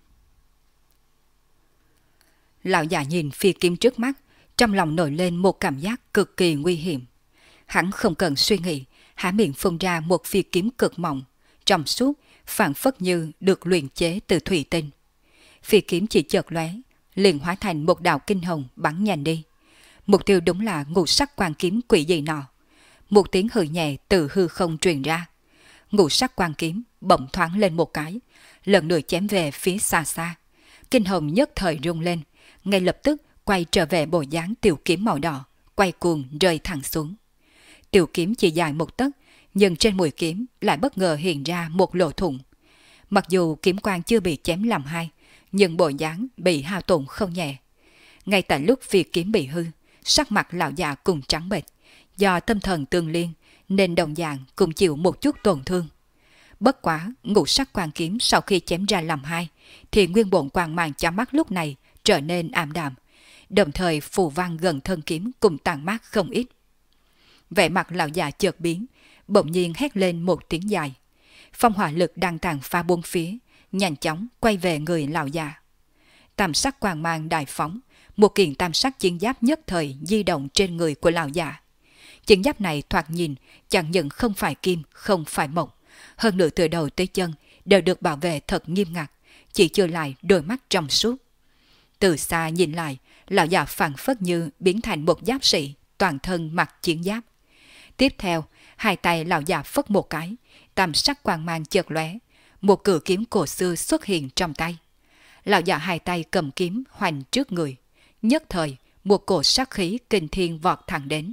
Lão già nhìn phi kiếm trước mắt, trong lòng nổi lên một cảm giác cực kỳ nguy hiểm. Hắn không cần suy nghĩ, há miệng phun ra một phi kiếm cực mỏng, trong suốt, phảng phất như được luyện chế từ thủy tinh. Phi kiếm chỉ chợt lóe, liền hóa thành một đạo kinh hồng bắn nhanh đi. Mục tiêu đúng là ngũ sắc quang kiếm quỷ dị nọ. Một tiếng hừ nhẹ từ hư không truyền ra. Ngũ sắc quang kiếm bỗng thoáng lên một cái, lần nữa chém về phía xa xa. Kinh hồng nhất thời rung lên, ngay lập tức quay trở về bộ dáng tiểu kiếm màu đỏ, quay cuồng rơi thẳng xuống. Tiểu kiếm chỉ dài 1 tấc, nhưng trên mũi kiếm lại bất ngờ hiện ra một lỗ thủng. Mặc dù kiếm quang chưa bị chém làm hai, nhưng bộ dáng bị hao tổn không nhẹ. Ngay tại lúc phi kiếm bị hư, sắc mặt lão già cùng trắng bệch, do tâm thần tương liên nên đồng dạng cũng chịu một chút tổn thương. Bất quá, ngũ sắc quang kiếm sau khi chém ra làm hai, thì nguyên bổn quang mang cho mắt lúc này trở nên ảm đạm, đồng thời phù văn gần thân kiếm cùng tàn mát không ít. Vẻ mặt lão già chợt biến, bỗng nhiên hét lên một tiếng dài. Phong hỏa lực đang tàn phá bốn phía, nhanh chóng quay về người lão già. Tam sắc quang mang đại phóng, một kiện tam sắc chiến giáp nhất thời di động trên người của lão già. Chiến giáp này thoạt nhìn chẳng những không phải kim, không phải mộc, hơn nữa từ đầu tới chân đều được bảo vệ thật nghiêm ngặt, chỉ chưa lại đôi mắt trong suốt. Từ xa nhìn lại, lão già phảng phất như biến thành một giáp sĩ, toàn thân mặc chiến giáp. Tiếp theo, hai tay lão già phất một cái, tam sắc quang mang chợt lóe, một cự kiếm cổ xưa xuất hiện trong tay. Lão già hai tay cầm kiếm hoành trước người, nhất thời một cổ sát khí kinh thiên vọt thẳng đến.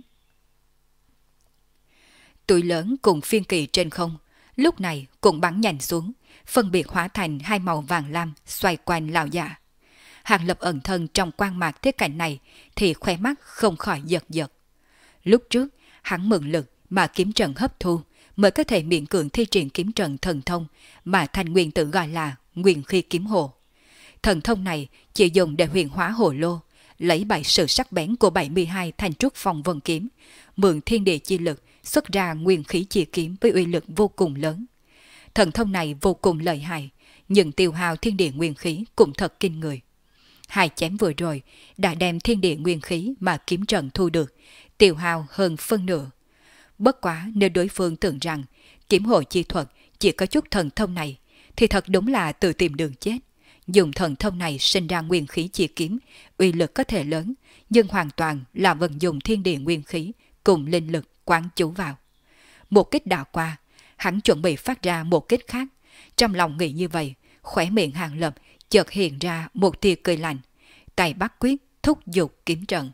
Tuổi lớn cùng phiên kỳ trên không, lúc này cũng bắn nhanh xuống, phân biệt hóa thành hai màu vàng lam xoay quanh lão già. Hàng Lập ẩn thân trong quang mạc thế cảnh này thì khóe mắt không khỏi giật giật. Lúc trước, hắn mượn lực mà kiếm trận hấp thu mới có thể miễn cưỡng thi triển kiếm trận thần thông mà thành nguyên tử gọi là nguyên khí kiếm hồ. Thần thông này chỉ dùng để huyền hóa hồ lô, lấy 7 sự sắc bén của 72 thanh trúc phong vân kiếm, mượn thiên địa chi lực xuất ra nguyên khí chi kiếm với uy lực vô cùng lớn. Thần thông này vô cùng lợi hại, nhưng tiêu hao thiên địa nguyên khí cũng thật kinh người. Hai chém vừa rồi đã đem thiên địa nguyên khí mà kiếm trận thu được tiêu hao hơn phân nửa. Bất quá nếu đối phương tưởng rằng kiếm hồ chi thuật chỉ có chút thần thông này, thì thật đúng là tự tìm đường chết. Dùng thần thông này sinh ra nguyên khí chi kiếm, uy lực có thể lớn, nhưng hoàn toàn là vận dụng thiên địa nguyên khí cùng linh lực quán chú vào. Một kích đã qua, hắn chuẩn bị phát ra một kích khác. Trong lòng nghĩ như vậy, khóe miệng Hàng Lập chợt hiện ra một tia cười lạnh, tay bắt quyết thúc giục kiếm trận.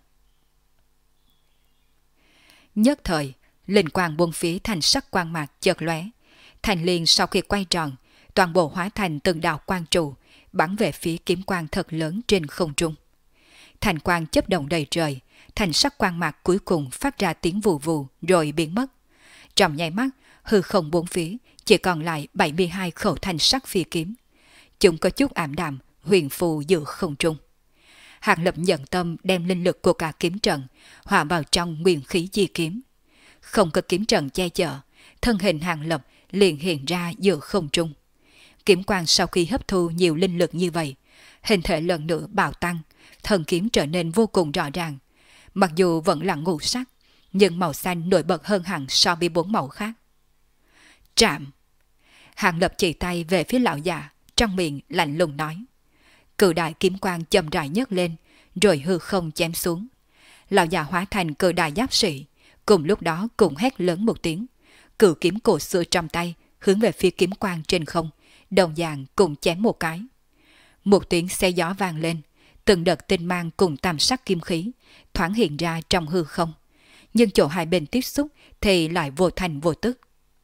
Nhất thời, linh quang bốn phía thành sắc quang mạc chợt lóe, thành liên sau khi quay tròn, toàn bộ hóa thành từng đạo quang trụ, bắn về phía kiếm quang thật lớn trên không trung. Thành quang chớp động đầy trời, thành sắc quang mạc cuối cùng phát ra tiếng vù vù rồi biến mất. Trong nháy mắt, hư không bốn phía chỉ còn lại 72 khẩu thanh sắc phi kiếm. Chúng có chút ảm đạm, huyền phù giữa không trung. Hàng Lập nhận tâm đem linh lực của cả kiếm trận hòa vào trong nguyên khí chi kiếm. Không có kiếm trận che chở, thân hình Hàng Lập liền hiện ra giữa không trung. Kiếm quang sau khi hấp thu nhiều linh lực như vậy, hình thể lần nữa bạo tăng, thân kiếm trở nên vô cùng rõ ràng. Mặc dù vẫn là ngũ sắc, nhưng màu xanh nổi bật hơn hẳn so với 4 màu khác. Trạm! Hàng Lập chỉ tay về phía lão già, trong miệng lạnh lùng nói. Cự đại kiếm quang chậm rãi nhấc lên, rồi hư không chém xuống. Lão già hóa thành cự đại giáp sĩ, cùng lúc đó cũng hét lớn một tiếng. Cự kiếm cổ xưa trong tay hướng về phía kiếm quang trên không, đồng dạng cùng chém một cái. Một tiếng xe gió vang lên, từng đợt tinh mang cùng tam sắc kim khí thoáng hiện ra trong hư không, nhưng chỗ hai bên tiếp xúc thì lại vô thành vô tức.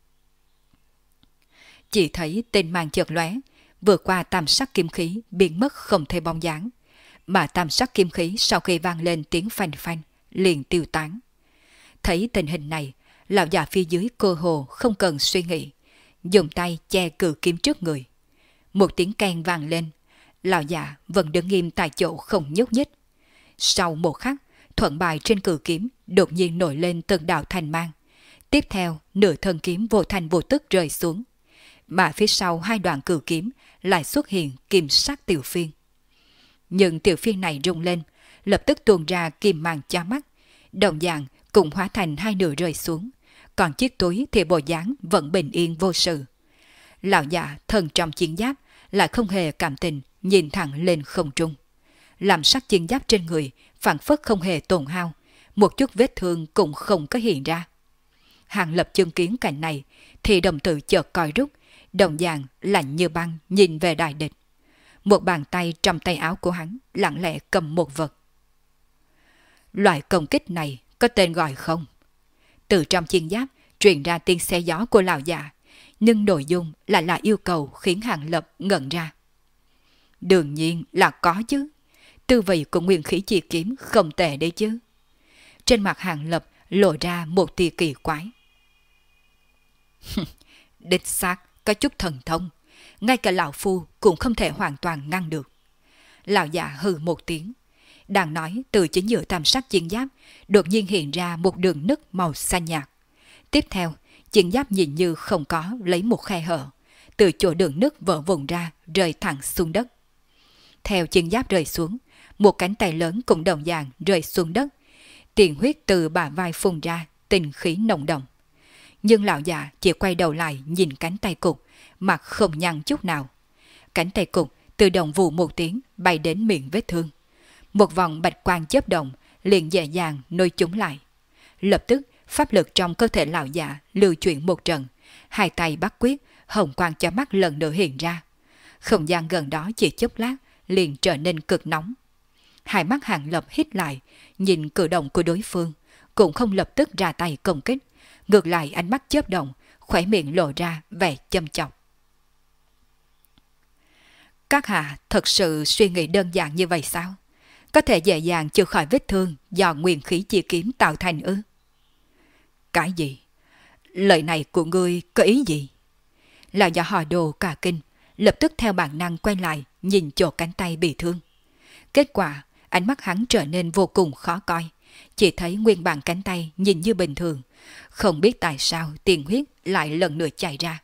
Chỉ thấy tinh mang chợt lóe, vừa qua tam sắc kim khí biến mất không thấy bóng dáng, mà tam sắc kim khí sau khi vang lên tiếng phanh phanh liền tiêu tán. Thấy tình hình này, lão già phía dưới cơ hồ không cần suy nghĩ, dùng tay che cự kiếm trước người. Một tiếng keng vang lên, lão già vẫn đứng nghiêm tại chỗ không nhúc nhích. Sau một khắc, thuận bài trên cự kiếm đột nhiên nổi lên từng đạo thanh mang. Tiếp theo, nửa thân kiếm vô thành vô tức rơi xuống, mà phía sau hai đoạn cự kiếm lại xuất hiện kim sắc tiểu phiên. Nhưng tiểu phiên này rung lên, lập tức tuôn ra kim mang chói mắt, đồng dạng cũng hóa thành hai nửa rơi xuống, còn chiếc túi thì bộ dáng vẫn bình yên vô sự. Lão già thân trong chiến giáp lại không hề cảm tình, nhìn thẳng lên không trung. Làm sắc chiến giáp trên người phảng phất không hề tổn hao, một chút vết thương cũng không có hiện ra. Hàng Lập chứng kiến cảnh này thì đồng tử chợt coi rút, đồng dạng lạnh như băng nhìn về đại địch. Một bàn tay trong tay áo của hắn lặng lẽ cầm một vật. Loại công kích này có tên gọi không? Từ trong chiến giáp truyền ra tiếng xe gió của lão già, nhưng nội dung lại là yêu cầu khiến Hàng Lập ngẩn ra. Đương nhiên là có chứ. Tư vị của nguyên khí chi kiếm không tệ đấy chứ. Trên mặt Hàng Lập lộ ra một tia kỳ quái. Đích xác có chút thần thông, ngay cả lão phu cũng không thể hoàn toàn ngăn được. Lão già hừ một tiếng. Đang nói, từ chính giữa tam sắc chiến giáp đột nhiên hiện ra một đường nứt màu xanh nhạt. Tiếp theo, chiến giáp nhìn như không có lấy một khe hở, từ chỗ đường nứt vỡ vụn ra rơi thẳng xuống đất. Theo chiến giáp rơi xuống, một cánh tay lớn cũng đồng dạng rơi xuống đất. Tiền huyết từ bả vai phun ra, tinh khí nồng đậm. Nhưng lão già chỉ quay đầu lại nhìn cánh tay cục, mặt không nhăn chút nào. Cánh tay cục tự động vù một tiếng bay đến miệng vết thương. Một vòng bạch quang chớp động liền dễ dàng nối chúng lại. Lập tức pháp lực trong cơ thể lão già lưu chuyển một trận, hai tay bắt quyết, hồng quang cho mắt lần nữa hiện ra. Không gian gần đó chỉ chốc lát liền trở nên cực nóng. Hai mắt Hàng Lập hít lại, nhìn cử động của đối phương, cũng không lập tức ra tay công kích, ngược lại ánh mắt chớp động, khóe miệng lộ ra vẻ châm chọc. Các hạ thật sự suy nghĩ đơn giản như vậy sao? Có thể dễ dàng chữa khỏi vết thương do nguyên khí chi kiếm tạo thành ư? Cái gì? Lời này của ngươi có ý gì? Lão già họ Đồ cả kinh, lập tức theo bản năng quay lại nhìn chỗ cánh tay bị thương. Kết quả, ánh mắt hắn trở nên vô cùng khó coi, chỉ thấy nguyên bản cánh tay nhìn như bình thường, không biết tại sao tiền huyết lại lần nữa chảy ra.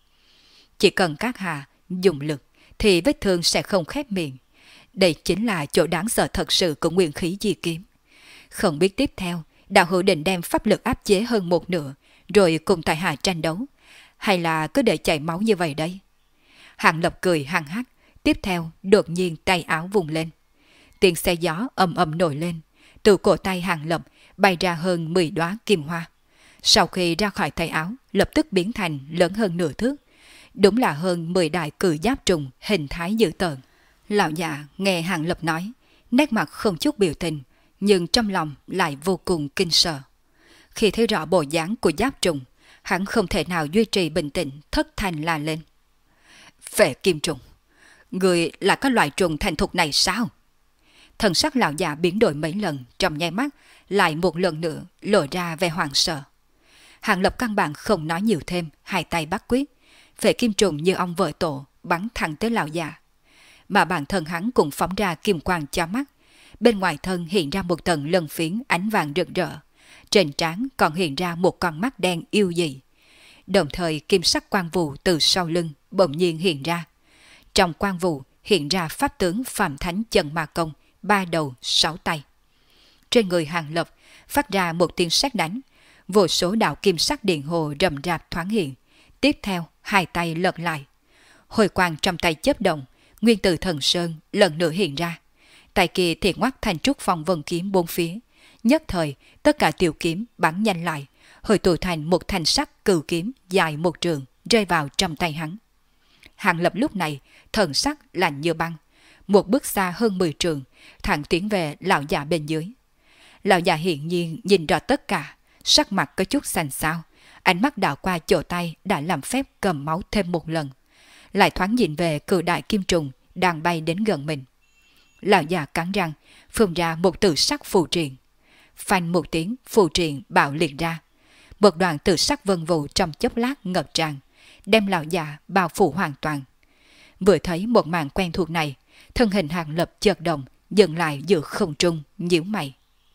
Chỉ cần các hạ dùng lực thì vết thương sẽ không khép miệng. Đây chính là chỗ đáng sợ thật sự của nguyên khí chi kiếm. Không biết tiếp theo đạo hữu định đem pháp lực áp chế hơn một nửa rồi cùng tại hạ tranh đấu, hay là cứ để chảy máu như vậy đây? Hàng Lập cười hăng hắc, tiếp theo đột nhiên tay áo vùng lên. Tiếng xe gió ầm ầm nổi lên, từ cổ tay Hàng Lập bay ra hơn 10 đóa kim hoa. Sau khi ra khỏi tay áo, lập tức biến thành lớn hơn nửa thước. Đúng là hơn 10 đại cử giáp trùng hình thái dữ tợn. Lão già nghe Hàng Lập nói, nét mặt không chút biểu tình, nhưng trong lòng lại vô cùng kinh sợ. Khi thấy rõ bộ dáng của giáp trùng, hắn không thể nào duy trì bình tĩnh, thất thanh la lên. Phệ kim trùng, người là có loại trùng thành thục này sao? Thần sắc lão già biến đổi mấy lần, trong nháy mắt lại một lần nữa lộ ra vẻ hoảng sợ. Hàng Lập căn bản không nói nhiều thêm, hai tay bắt quyết, phệ kim trùng như ong vỡ tổ bắn thẳng tới lão già. Mà bản thân hắn cũng phóng ra kim quang chói mắt, bên ngoài thân hiện ra một tầng lân phiến ánh vàng rực rỡ, trên trán còn hiện ra một con mắt đen yêu dị. Đồng thời kim sắc quang vụ từ sau lưng bỗng nhiên hiện ra. Trong quang vụ hiện ra pháp tướng Phạm Thánh Chân Ma Công, 3 đầu 6 tay. Trên người Hàng Lập phát ra một tiếng sét đánh, vô số đạo kim sắc điện hồ rầm rạp thoáng hiện. Tiếp theo hai tay lật lại, hồi quang trong tay chớp động, nguyên tử thần sơn lần nữa hiện ra. Tay kia thì ngoắt thành trúc phong vân kiếm bốn phía, nhất thời tất cả tiểu kiếm bắn nhanh lại, hồi tụ thành một thanh sắc cừu kiếm dài một trường. rơi vào trong tay hắn. Hàng Lập lúc này thần sắc lạnh như băng, một bước xa hơn 10 trượng, thẳng tiến về lão già bên dưới. Lão già hiển nhiên nhìn rõ tất cả, sắc mặt có chút xanh xao, ánh mắt đảo qua chỗ tay đã làm phép cầm máu thêm một lần, lại thoáng nhìn về cự đại kim trùng đang bay đến gần mình. Lão già cắn răng, phun ra một tự sắc phù triện. Phanh một tiếng, phù triện bạo liệt ra. Một đoạn tự sắc vân vụ trong chốc lát ngập tràn, đem lão già bao phủ hoàn toàn. Vừa thấy một màn quen thuộc này, thân hình Hàng Lập chợt động, dừng lại giữa không trung, nhíu mày.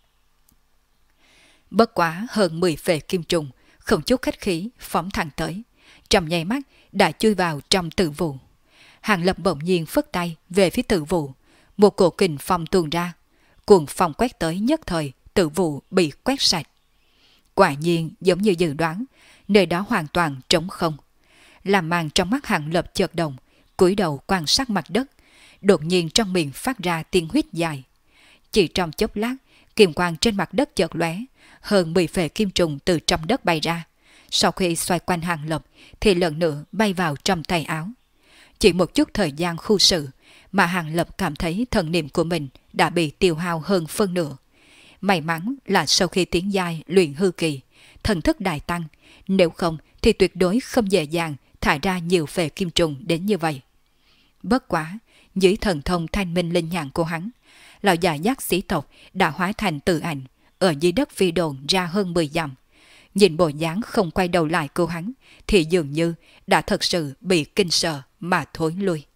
Bất quá hơn 10 phệ kim trùng, không chút khách khí phóng thẳng tới, trong nháy mắt đã chui vào trong tử vụ. Hàng Lập bỗng nhiên phất tay về phía tử vụ, một cổ kình phong tuôn ra, cuồng phong quét tới, nhất thời tử vụ bị quét sạch. Quả nhiên giống như dự đoán, nơi đó hoàn toàn trống không. Làm màn trong mắt Hàng Lập chợt động, cúi đầu quan sát mặt đất, đột nhiên trong miệng phát ra tiếng huýt dài. Chỉ trong chốc lát, kim quang trên mặt đất chợt lóe, hơn 10 phệ kim trùng từ trong đất bay ra. Sau khi xoay quanh Hàng Lập thì lần nữa bay vào trong tay áo. Chỉ một chút thời gian khu sự mà Hàng Lập cảm thấy thần niệm của mình đã bị tiêu hao hơn phân nửa. May mắn là sau khi tiến giai luyện hư kỳ, thần thức đại tăng, nếu không thì tuyệt đối không dễ dàng thải ra nhiều phệ kim trùng đến như vậy. Bất quá, dưới thần thông thanh minh linh nhãn của hắn, lão già giác sĩ tộc đã hóa thành tự ảnh, ở dưới đất phi đồn ra hơn 10 dặm. Nhìn bộ dáng không quay đầu lại của hắn thì dường như đã thật sự bị kinh sợ mà thối lui.